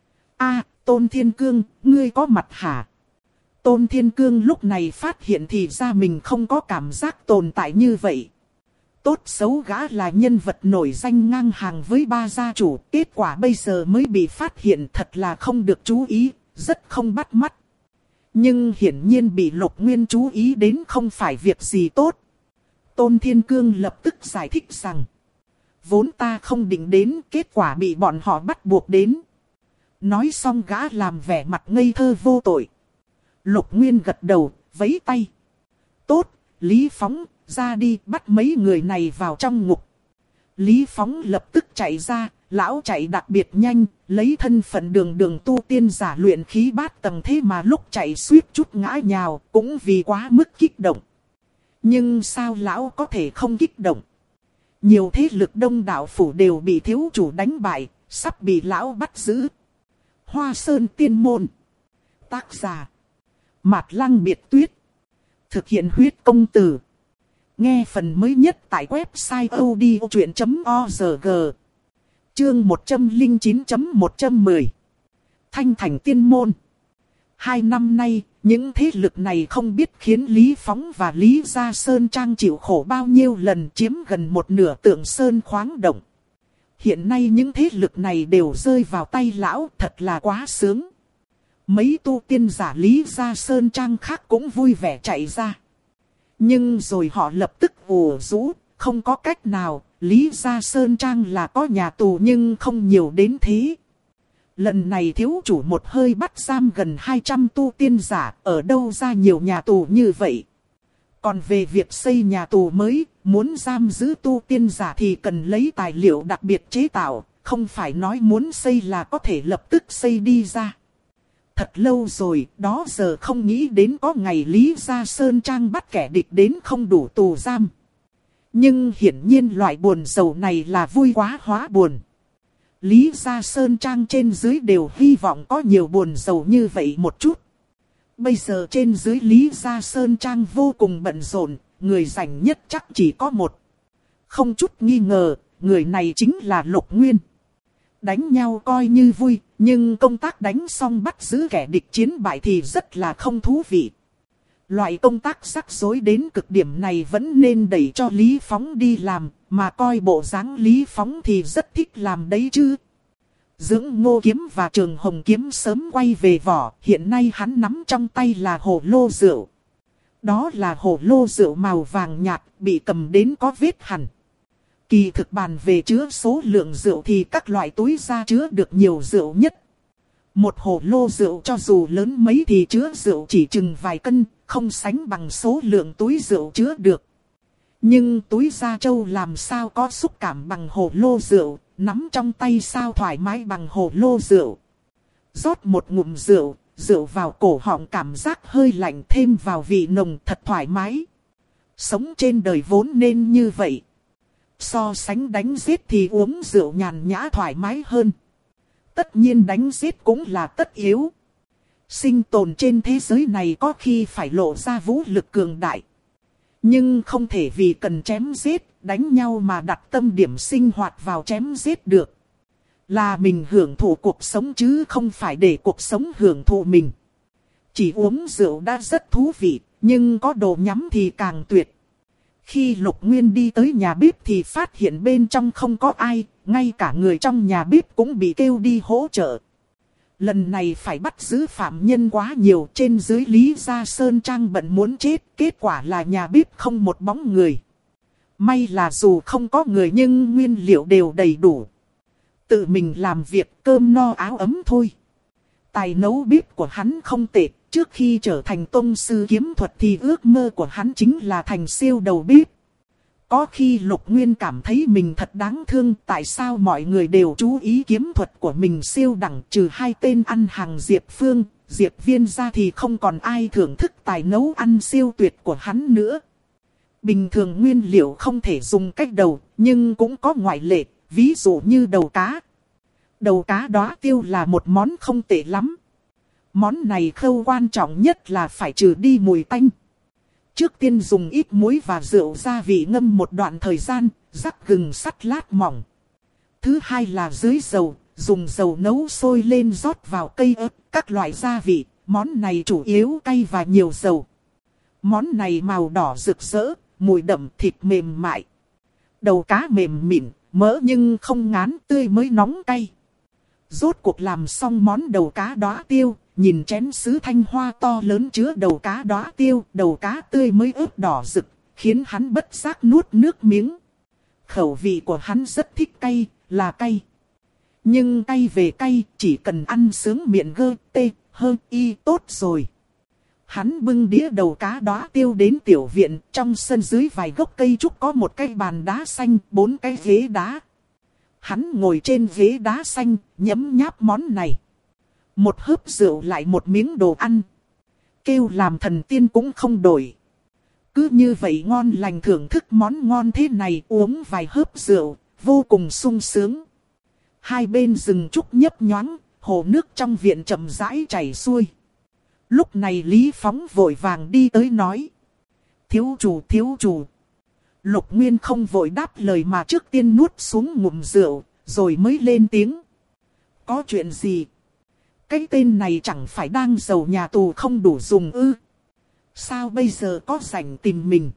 Tôn Thiên Cương, ngươi có mặt hả? Tôn Thiên Cương lúc này phát hiện thì ra mình không có cảm giác tồn tại như vậy. Tốt xấu gã là nhân vật nổi danh ngang hàng với ba gia chủ. Kết quả bây giờ mới bị phát hiện thật là không được chú ý, rất không bắt mắt. Nhưng hiển nhiên bị Lục Nguyên chú ý đến không phải việc gì tốt. Tôn Thiên Cương lập tức giải thích rằng. Vốn ta không định đến, kết quả bị bọn họ bắt buộc đến. Nói xong gã làm vẻ mặt ngây thơ vô tội. Lục Nguyên gật đầu, vẫy tay. Tốt, Lý Phóng, ra đi bắt mấy người này vào trong ngục. Lý Phóng lập tức chạy ra, lão chạy đặc biệt nhanh, lấy thân phận đường tu tiên giả luyện khí bát tầng thế mà lúc chạy suýt chút ngã nhào, cũng vì quá mức kích động. Nhưng sao lão có thể không kích động? Nhiều thế lực đông đảo phủ đều bị thiếu chủ đánh bại, sắp bị lão bắt giữ. Hoa Sơn Tiên Môn. Tác giả. Mạt Lăng Biệt Tuyết. Thực hiện huyết công từ. Nghe phần mới nhất tại website odchuyện.org. Chương 109.110. Thanh Thành Tiên Môn. 2 năm nay, những thế lực này không biết khiến Lý Phóng và Lý Gia Sơn Trang chịu khổ bao nhiêu lần, chiếm gần một nửa Tượng Sơn khoáng động. Hiện nay những thế lực này đều rơi vào tay lão, thật là quá sướng. Mấy tu tiên giả Lý Gia Sơn Trang khác cũng vui vẻ chạy ra. Nhưng rồi họ lập tức ù rũ, không có cách nào. Lý Gia Sơn Trang là có nhà tù nhưng không nhiều đến thế. Lần này thiếu chủ một hơi bắt giam gần 200 tu tiên giả, ở đâu ra nhiều nhà tù như vậy. Còn về việc xây nhà tù mới, muốn giam giữ tu tiên giả thì cần lấy tài liệu đặc biệt chế tạo, không phải nói muốn xây là có thể lập tức xây đi ra. Thật lâu rồi, đó giờ không nghĩ đến có ngày Lý Gia Sơn Trang bắt kẻ địch đến không đủ tù giam. Nhưng hiển nhiên loại buồn rầu này là vui quá hóa buồn. Lý Gia Sơn Trang trên dưới đều hy vọng có nhiều buồn rầu như vậy một chút. Bây giờ trên dưới Lý Gia Sơn Trang vô cùng bận rộn, người rảnh nhất chắc chỉ có một. Không chút nghi ngờ, người này chính là Lục Nguyên. Đánh nhau coi như vui, nhưng công tác đánh xong bắt giữ kẻ địch chiến bại thì rất là không thú vị. Loại công tác rắc rối đến cực điểm này vẫn nên đẩy cho Lý Phóng đi làm, mà coi bộ dáng Lý Phóng thì rất thích làm đấy chứ. Dưỡng Ngô Kiếm và Trường Hồng Kiếm sớm quay về vỏ, hiện nay hắn nắm trong tay là hồ lô rượu. Đó là hồ lô rượu màu vàng nhạt, bị cầm đến có vết hằn. Kỳ thực bàn về chứa số lượng rượu thì các loại túi da chứa được nhiều rượu nhất. Một hồ lô rượu cho dù lớn mấy thì chứa rượu chỉ chừng vài cân, không sánh bằng số lượng túi rượu chứa được. Nhưng túi da trâu làm sao có xúc cảm bằng hồ lô rượu, nắm trong tay sao thoải mái bằng hồ lô rượu. Rót một ngụm rượu, rượu vào cổ họng cảm giác hơi lạnh thêm vào vị nồng thật thoải mái. Sống trên đời vốn nên như vậy. So sánh đánh giết thì uống rượu nhàn nhã thoải mái hơn. Tất nhiên đánh giết cũng là tất yếu. Sinh tồn trên thế giới này có khi phải lộ ra vũ lực cường đại. Nhưng không thể vì cần chém giết, đánh nhau mà đặt tâm điểm sinh hoạt vào chém giết được. Là mình hưởng thụ cuộc sống chứ không phải để cuộc sống hưởng thụ mình. Chỉ uống rượu đã rất thú vị, nhưng có đồ nhắm thì càng tuyệt. Khi Lục Nguyên đi tới nhà bếp thì phát hiện bên trong không có ai, ngay cả người trong nhà bếp cũng bị kêu đi hỗ trợ. Lần này phải bắt giữ phạm nhân quá nhiều, trên dưới Lý Gia Sơn Trang bận muốn chết, kết quả là nhà bếp không một bóng người. May là dù không có người nhưng nguyên liệu đều đầy đủ. Tự mình làm việc cơm no áo ấm thôi. Tài nấu bếp của hắn không tệ, trước khi trở thành tông sư kiếm thuật thì ước mơ của hắn chính là thành siêu đầu bếp. Có khi Lục Nguyên cảm thấy mình thật đáng thương, tại sao mọi người đều chú ý kiếm thuật của mình siêu đẳng, trừ hai tên ăn hàng Diệp Phương, Diệp Viên ra thì không còn ai thưởng thức tài nấu ăn siêu tuyệt của hắn nữa. Bình thường nguyên liệu không thể dùng cách đầu, nhưng cũng có ngoại lệ, ví dụ như đầu cá. Đầu cá đóa tiêu là một món không tệ lắm. Món này khâu quan trọng nhất là phải trừ đi mùi tanh. Trước tiên dùng ít muối và rượu gia vị ngâm một đoạn thời gian, rắc gừng sắt lát mỏng. Thứ hai là dưới dầu, dùng dầu nấu sôi lên rót vào cây ớt, các loại gia vị. Món này chủ yếu cay và nhiều dầu. Món này màu đỏ rực rỡ, mùi đậm, thịt mềm mại. Đầu cá mềm mịn, mỡ nhưng không ngán, tươi mới nóng cay. Rốt cuộc làm xong món đầu cá đóa tiêu, nhìn chén sứ thanh hoa to lớn chứa đầu cá đóa tiêu, đầu cá tươi mới ướp đỏ rực, khiến hắn bất giác nuốt nước miếng. Khẩu vị của hắn rất thích cay, là cay. Nhưng cay về cay, chỉ cần ăn sướng miệng gơ, tê, hơ, y tốt rồi. Hắn bưng đĩa đầu cá đóa tiêu đến tiểu viện, trong sân dưới vài gốc cây trúc có một cái bàn đá xanh, 4 cái ghế đá. Hắn ngồi trên ghế đá xanh, nhấm nháp món này. Một hớp rượu lại một miếng đồ ăn. Kêu làm thần tiên cũng không đổi. Cứ như vậy ngon lành thưởng thức món ngon thế này, uống vài hớp rượu, vô cùng sung sướng. Hai bên rừng trúc nhấp nhoáng, hồ nước trong viện chậm rãi chảy xuôi. Lúc này Lý Phóng vội vàng đi tới nói. Thiếu chủ. Lục Nguyên không vội đáp lời mà trước tiên nuốt xuống ngụm rượu, rồi mới lên tiếng. Có chuyện gì? Cái tên này chẳng phải đang giàu nhà tù không đủ dùng ư? Sao bây giờ có rảnh tìm mình?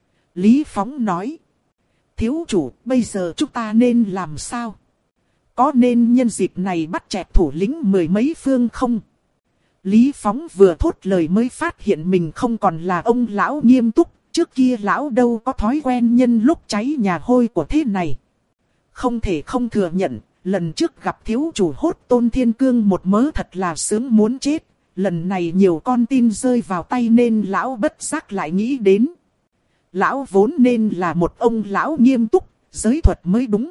Lý Phóng nói. Thiếu chủ, bây giờ chúng ta nên làm sao? Có nên nhân dịp này bắt chẹt thủ lĩnh 10 mấy phương không? Lý Phóng vừa thốt lời mới phát hiện mình không còn là ông lão nghiêm túc. Trước kia lão đâu có thói quen nhân lúc cháy nhà hôi của thế này. Không thể không thừa nhận, lần trước gặp thiếu chủ hốt Tôn Thiên Cương một mớ thật là sướng muốn chết. Lần này nhiều con tin rơi vào tay nên lão bất giác lại nghĩ đến. Lão vốn nên là một ông lão nghiêm túc, giới thuật mới đúng.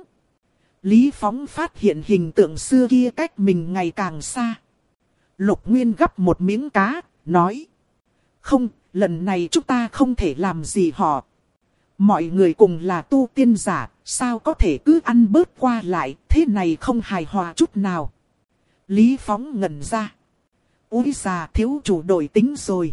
Lý Phóng phát hiện hình tượng xưa kia cách mình ngày càng xa. Lục Nguyên gắp một miếng cá, nói. Không, lần này chúng ta không thể làm gì họ. Mọi người cùng là tu tiên giả, sao có thể cứ ăn bớt qua lại, thế này không hài hòa chút nào. Lý Phóng ngẩn ra. Úi già, thiếu chủ đổi tính rồi.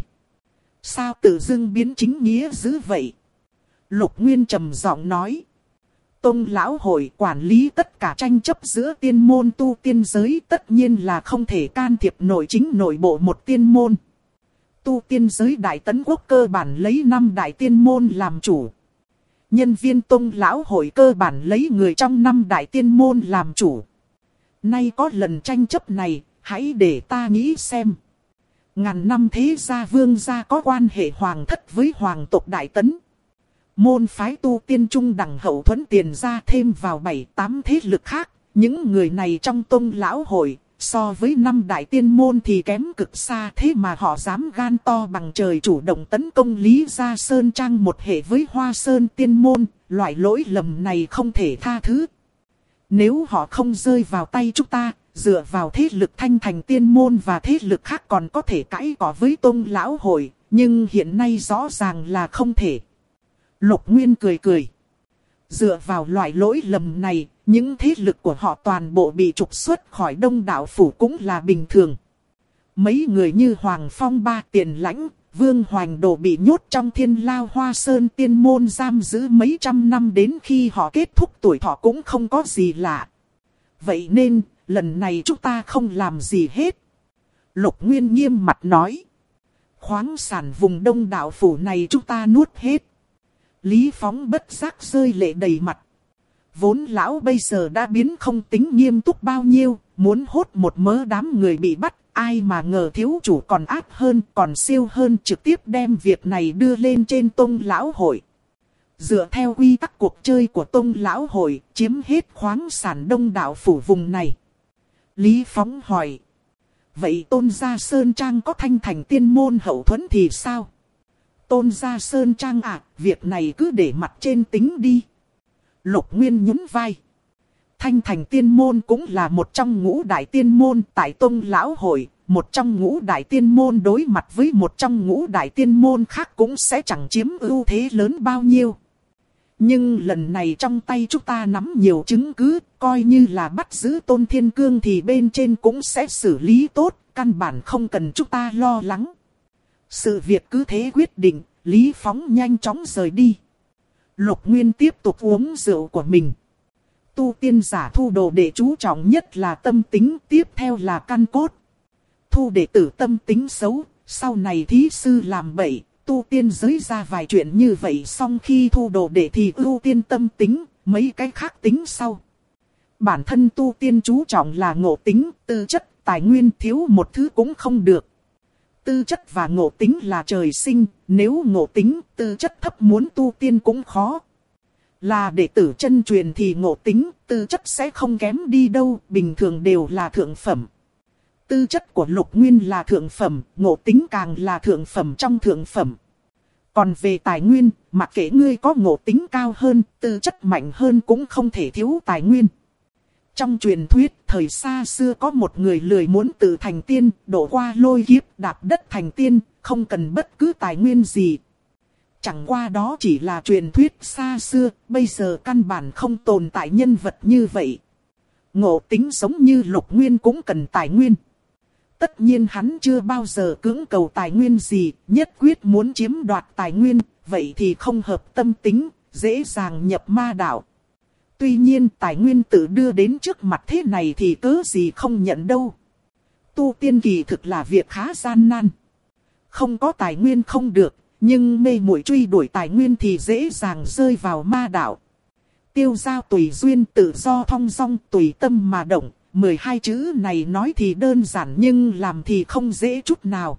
Sao tự dưng biến chính nghĩa dữ vậy? Lục Nguyên trầm giọng nói. Tông lão hội quản lý tất cả tranh chấp giữa tiên môn tu tiên giới, tất nhiên là không thể can thiệp nội chính nội bộ một tiên môn. Tu tiên giới Đại Tấn Quốc cơ bản lấy 5 đại tiên môn làm chủ. Nhân viên tông lão hội cơ bản lấy người trong 5 đại tiên môn làm chủ. Nay có lần tranh chấp này, hãy để ta nghĩ xem. Ngàn năm thế gia vương gia có quan hệ hoàng thất với hoàng tộc Đại Tấn. Môn phái tu tiên trung đẳng hậu thuẫn tiền ra thêm vào 7-8 thế lực khác. Những người này trong tông lão hội, so với 5 đại tiên môn thì kém cực xa, thế mà họ dám gan to bằng trời chủ động tấn công Lý Gia Sơn Trang một hệ với Hoa Sơn tiên môn. Loại lỗi lầm này không thể tha thứ. Nếu họ không rơi vào tay chúng ta, dựa vào thế lực Thanh Thành tiên môn và thế lực khác còn có thể cãi cọ với tông lão hội, nhưng hiện nay rõ ràng là không thể. Lục Nguyên cười. Dựa vào loại lỗi lầm này, những thế lực của họ toàn bộ bị trục xuất khỏi Đông Đạo Phủ cũng là bình thường. Mấy người như Hoàng Phong Ba, Tiền Lãnh, Vương Hoành Đồ bị nhốt trong Thiên Lao Hoa Sơn tiên môn giam giữ mấy trăm năm, đến khi họ kết thúc tuổi thọ cũng không có gì lạ. Vậy nên, lần này chúng ta không làm gì hết. Lục Nguyên nghiêm mặt nói. Khoáng sản vùng Đông Đạo Phủ này chúng ta nuốt hết. Lý Phóng bất giác rơi lệ đầy mặt. Vốn lão bây giờ đã biến không tính nghiêm túc bao nhiêu, muốn hốt một mớ đám người bị bắt, ai mà ngờ thiếu chủ còn ác hơn, còn siêu hơn, trực tiếp đem việc này đưa lên trên Tông Lão Hội. Dựa theo quy tắc cuộc chơi của Tông Lão Hội, chiếm hết khoáng sản Đông Đạo Phủ vùng này. Lý Phóng hỏi. Vậy Tôn Gia Sơn Trang có thanh thành tiên môn hậu thuẫn thì sao? Tôn Gia Sơn Trang à, việc này cứ để mặt trên tính đi. Lục Nguyên nhún vai. Thanh thành tiên môn cũng là một trong ngũ đại tiên môn tại Tông Lão Hội. Một trong ngũ đại tiên môn đối mặt với một trong ngũ đại tiên môn khác cũng sẽ chẳng chiếm ưu thế lớn bao nhiêu. Nhưng lần này trong tay chúng ta nắm nhiều chứng cứ, coi như là bắt giữ Tôn Thiên Cương thì bên trên cũng sẽ xử lý tốt, căn bản không cần chúng ta lo lắng. Sự việc cứ thế quyết định, Lý Phóng nhanh chóng rời đi. Lục Nguyên tiếp tục uống rượu của mình. Tu tiên giả thu đồ đệ chú trọng nhất là tâm tính, tiếp theo là căn cốt. Thu đệ tử tâm tính xấu, sau này thí sư làm bậy, tu tiên giới ra vài chuyện như vậy, xong khi thu đồ đệ thì ưu tiên tâm tính, mấy cái khác tính sau. Bản thân tu tiên chú trọng là ngộ tính, tư chất, tài nguyên, thiếu một thứ cũng không được. Tư chất và ngộ tính là trời sinh, nếu ngộ tính, tư chất thấp muốn tu tiên cũng khó. Là đệ tử chân truyền thì ngộ tính, tư chất sẽ không kém đi đâu, bình thường đều là thượng phẩm. Tư chất của Lục Nguyên là thượng phẩm, ngộ tính càng là thượng phẩm trong thượng phẩm. Còn về tài nguyên, mặc kệ ngươi có ngộ tính cao hơn, tư chất mạnh hơn cũng không thể thiếu tài nguyên. Trong truyền thuyết, thời xa xưa có một người lười muốn tự thành tiên, đổ qua lôi kiếp đạp đất thành tiên, không cần bất cứ tài nguyên gì. Chẳng qua đó chỉ là truyền thuyết xa xưa, bây giờ căn bản không tồn tại nhân vật như vậy. Ngộ tính giống như Lục Nguyên cũng cần tài nguyên. Tất nhiên hắn chưa bao giờ cưỡng cầu tài nguyên gì, nhất quyết muốn chiếm đoạt tài nguyên, vậy thì không hợp tâm tính, dễ dàng nhập ma đạo. Tuy nhiên tài nguyên tự đưa đến trước mặt thế này thì cớ gì không nhận đâu. Tu tiên kỳ thực là việc khá gian nan. Không có tài nguyên không được, nhưng mê muội truy đuổi tài nguyên thì dễ dàng rơi vào ma đạo. Tiêu giao tùy duyên, tự do thong dong, tùy tâm mà động. 12 chữ này nói thì đơn giản nhưng làm thì không dễ chút nào.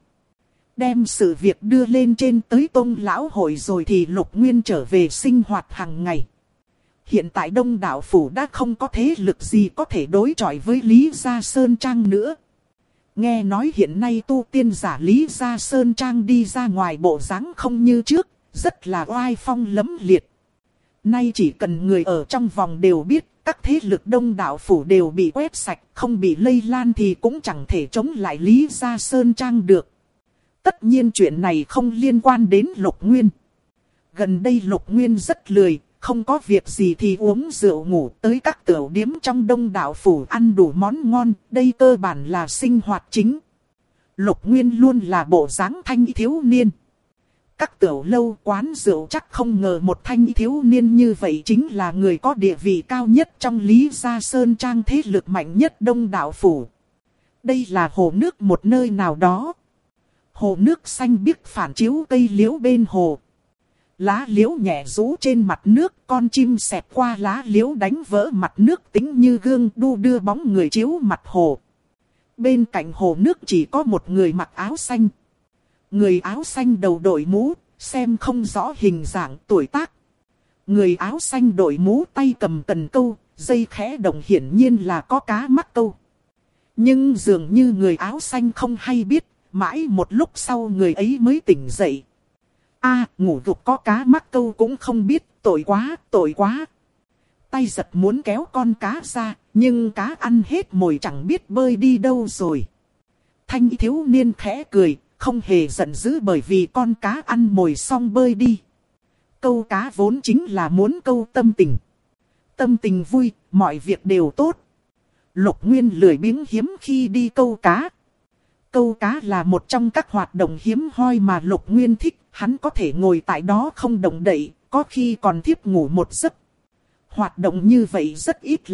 Đem sự việc đưa lên trên tới Tông Lão Hội rồi thì Lục Nguyên trở về sinh hoạt hàng ngày. Hiện tại Đông Đạo Phủ đã không có thế lực gì có thể đối chọi với Lý Gia Sơn Trang nữa. Nghe nói hiện nay tu tiên giả Lý Gia Sơn Trang đi ra ngoài bộ dáng không như trước, rất là oai phong lẫm liệt. Nay chỉ cần người ở trong vòng đều biết, các thế lực Đông Đạo Phủ đều bị quét sạch, không bị lây lan thì cũng chẳng thể chống lại Lý Gia Sơn Trang được. Tất nhiên chuyện này không liên quan đến Lục Nguyên. Gần đây Lục Nguyên rất lười, không có việc gì thì uống rượu ngủ, tới các tửu điếm trong Đông Đạo Phủ ăn đủ món ngon, đây cơ bản là sinh hoạt chính. Lục Nguyên luôn là bộ dáng thanh thiếu niên. Các tửu lâu quán rượu chắc không ngờ một thanh thiếu niên như vậy chính là người có địa vị cao nhất trong Lý Gia Sơn Trang, thế lực mạnh nhất Đông Đạo Phủ. Đây là hồ nước một nơi nào đó. Hồ nước xanh biếc phản chiếu cây liễu bên hồ. Lá liễu nhẹ rũ trên mặt nước, con chim xẹt qua lá liễu đánh vỡ mặt nước tính như gương đu đưa bóng người chiếu mặt hồ. Bên cạnh hồ nước chỉ có một người mặc áo xanh. Người áo xanh đầu đội mũ, xem không rõ hình dạng tuổi tác. Người áo xanh đội mũ tay cầm cần câu, dây khẽ động, hiển nhiên là có cá mắc câu. Nhưng dường như người áo xanh không hay biết, mãi một lúc sau người ấy mới tỉnh dậy. Ngủ gục có cá mắc câu cũng không biết, tội quá, tội quá. Tay giật muốn kéo con cá ra, nhưng cá ăn hết mồi chẳng biết bơi đi đâu rồi. Thanh thiếu niên khẽ cười, không hề giận dữ bởi vì con cá ăn mồi xong bơi đi. Câu cá vốn chính là muốn câu tâm tình. Tâm tình vui, mọi việc đều tốt. Lục Nguyên lười biếng hiếm khi đi câu cá. Câu cá là một trong các hoạt động hiếm hoi mà Lục Nguyên thích. Hắn có thể ngồi tại đó không động đậy, có khi còn thiếp ngủ một giấc. Hoạt động như vậy rất ít làm,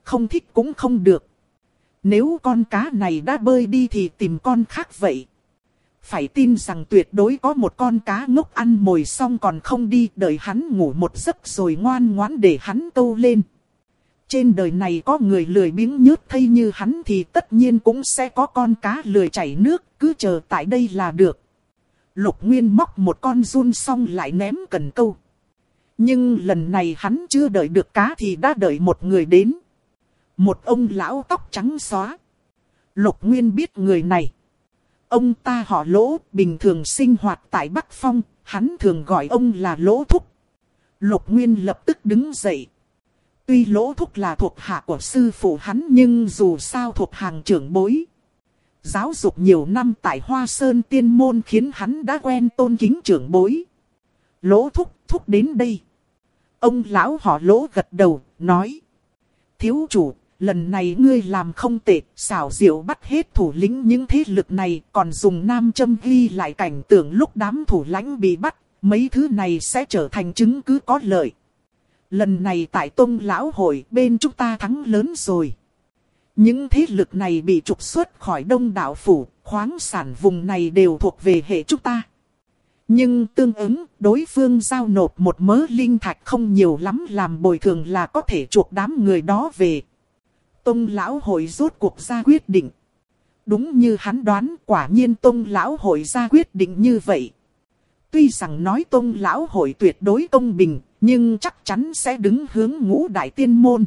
không thích cũng không được. Nếu con cá này đã bơi đi thì tìm con khác vậy. Phải tin rằng tuyệt đối có một con cá ngốc ăn mồi xong còn không đi, đợi hắn ngủ một giấc rồi ngoan ngoãn để hắn câu lên. Trên đời này có người lười biếng nhớt thây như hắn thì tất nhiên cũng sẽ có con cá lười chảy nước, cứ chờ tại đây là được. Lục Nguyên móc một con giun xong lại ném cần câu. Nhưng lần này hắn chưa đợi được cá thì đã đợi một người đến. Một ông lão tóc trắng xóa. Lục Nguyên biết người này. Ông ta họ Lỗ, bình thường sinh hoạt tại Bắc Phong, hắn thường gọi ông là Lỗ Thúc. Lục Nguyên lập tức đứng dậy. Tuy Lỗ Thúc là thuộc hạ của sư phụ hắn nhưng dù sao thuộc hàng trưởng bối. Giáo dục nhiều năm tại Hoa Sơn Tiên Môn khiến hắn đã quen tôn kính trưởng bối. Lỗ Thúc đến đây. Ông lão họ Lỗ gật đầu, nói. Thiếu chủ, lần này ngươi làm không tệ, xảo diệu bắt hết thủ lĩnh những thế lực này, còn dùng nam châm ghi lại cảnh tượng lúc đám thủ lãnh bị bắt, mấy thứ này sẽ trở thành chứng cứ có lợi. Lần này tại Tông Lão Hội bên chúng ta thắng lớn rồi. Những thế lực này bị trục xuất khỏi Đông Đạo Phủ, khoáng sản vùng này đều thuộc về hệ chúng ta. Nhưng tương ứng, đối phương giao nộp một mớ linh thạch không nhiều lắm làm bồi thường là có thể chuộc đám người đó về. Tông Lão Hội rốt cuộc ra quyết định. Đúng như hắn đoán, quả nhiên Tông Lão Hội ra quyết định như vậy. Tuy rằng nói Tông Lão Hội tuyệt đối công bình, nhưng chắc chắn sẽ đứng hướng Ngũ Đại Tiên Môn.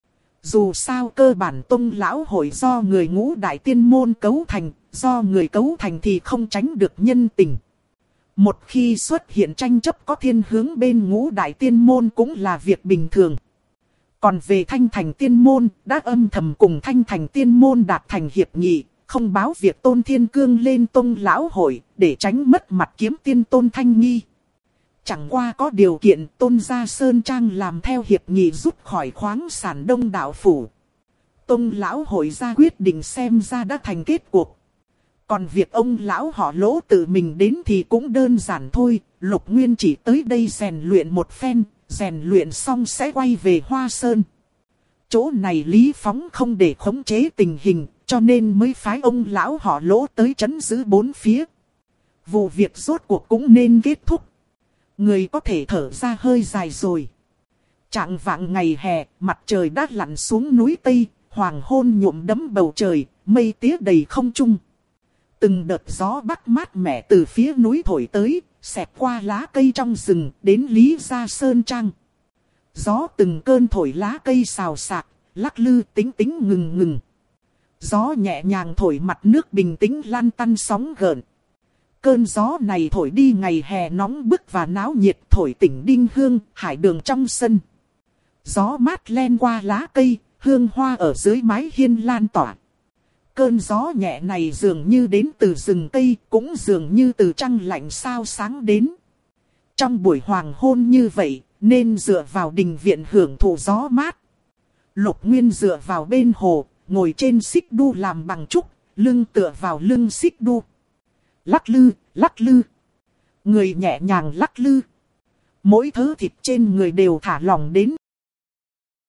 Dù sao cơ bản Tông Lão Hội do người Ngũ Đại Tiên Môn cấu thành, do người cấu thành thì không tránh được nhân tình. Một khi xuất hiện tranh chấp có thiên hướng bên Ngũ Đại Tiên Môn cũng là việc bình thường. Còn về Thanh Thành Tiên Môn, đã âm thầm cùng Thanh Thành Tiên Môn đạt thành hiệp nghị, không báo việc Tôn Thiên Cương lên Tông Lão Hội, để tránh mất mặt kiếm tiên Tôn Thanh Nghi. Chẳng qua có điều kiện Tôn gia Sơn Trang làm theo hiệp nghị rút khỏi khoáng sản Đông Đạo Phủ. Tông Lão Hội ra quyết định xem ra đã thành kết cuộc. Còn việc ông lão họ Lỗ tự mình đến thì cũng đơn giản thôi, Lục Nguyên chỉ tới đây rèn luyện một phen, rèn luyện xong sẽ quay về Hoa Sơn. Chỗ này Lý Phóng không để khống chế tình hình, cho nên mới phái ông lão họ Lỗ tới trấn giữ bốn phía. Vụ việc rốt cuộc cũng nên kết thúc. Người có thể thở ra hơi dài rồi. Trạng vạng ngày hè, mặt trời đã lặn xuống núi Tây, hoàng hôn nhuộm đẫm bầu trời, mây tía đầy không trung. Từng đợt gió bắc mát mẻ từ phía núi thổi tới, xẹt qua lá cây trong rừng, đến Lý Gia Sơn Trang. Gió từng cơn thổi lá cây xào xạc, lắc lư tính tính ngừng ngừng. Gió nhẹ nhàng thổi mặt nước bình tĩnh lăn tăn sóng gợn. Cơn gió này thổi đi ngày hè nóng bức và náo nhiệt, thổi tỉnh Đinh Hương, hải đường trong sân. Gió mát len qua lá cây, hương hoa ở dưới mái hiên lan tỏa. Cơn gió nhẹ này dường như đến từ rừng cây, cũng dường như từ trăng lạnh sao sáng đến. Trong buổi hoàng hôn như vậy, nên dựa vào đình viện hưởng thụ gió mát. Lục Nguyên dựa vào bên hồ, ngồi trên xích đu làm bằng trúc, lưng tựa vào lưng xích đu. Lắc lư, lắc lư. Người nhẹ nhàng lắc lư. Mỗi thớ thịt trên người đều thả lỏng đến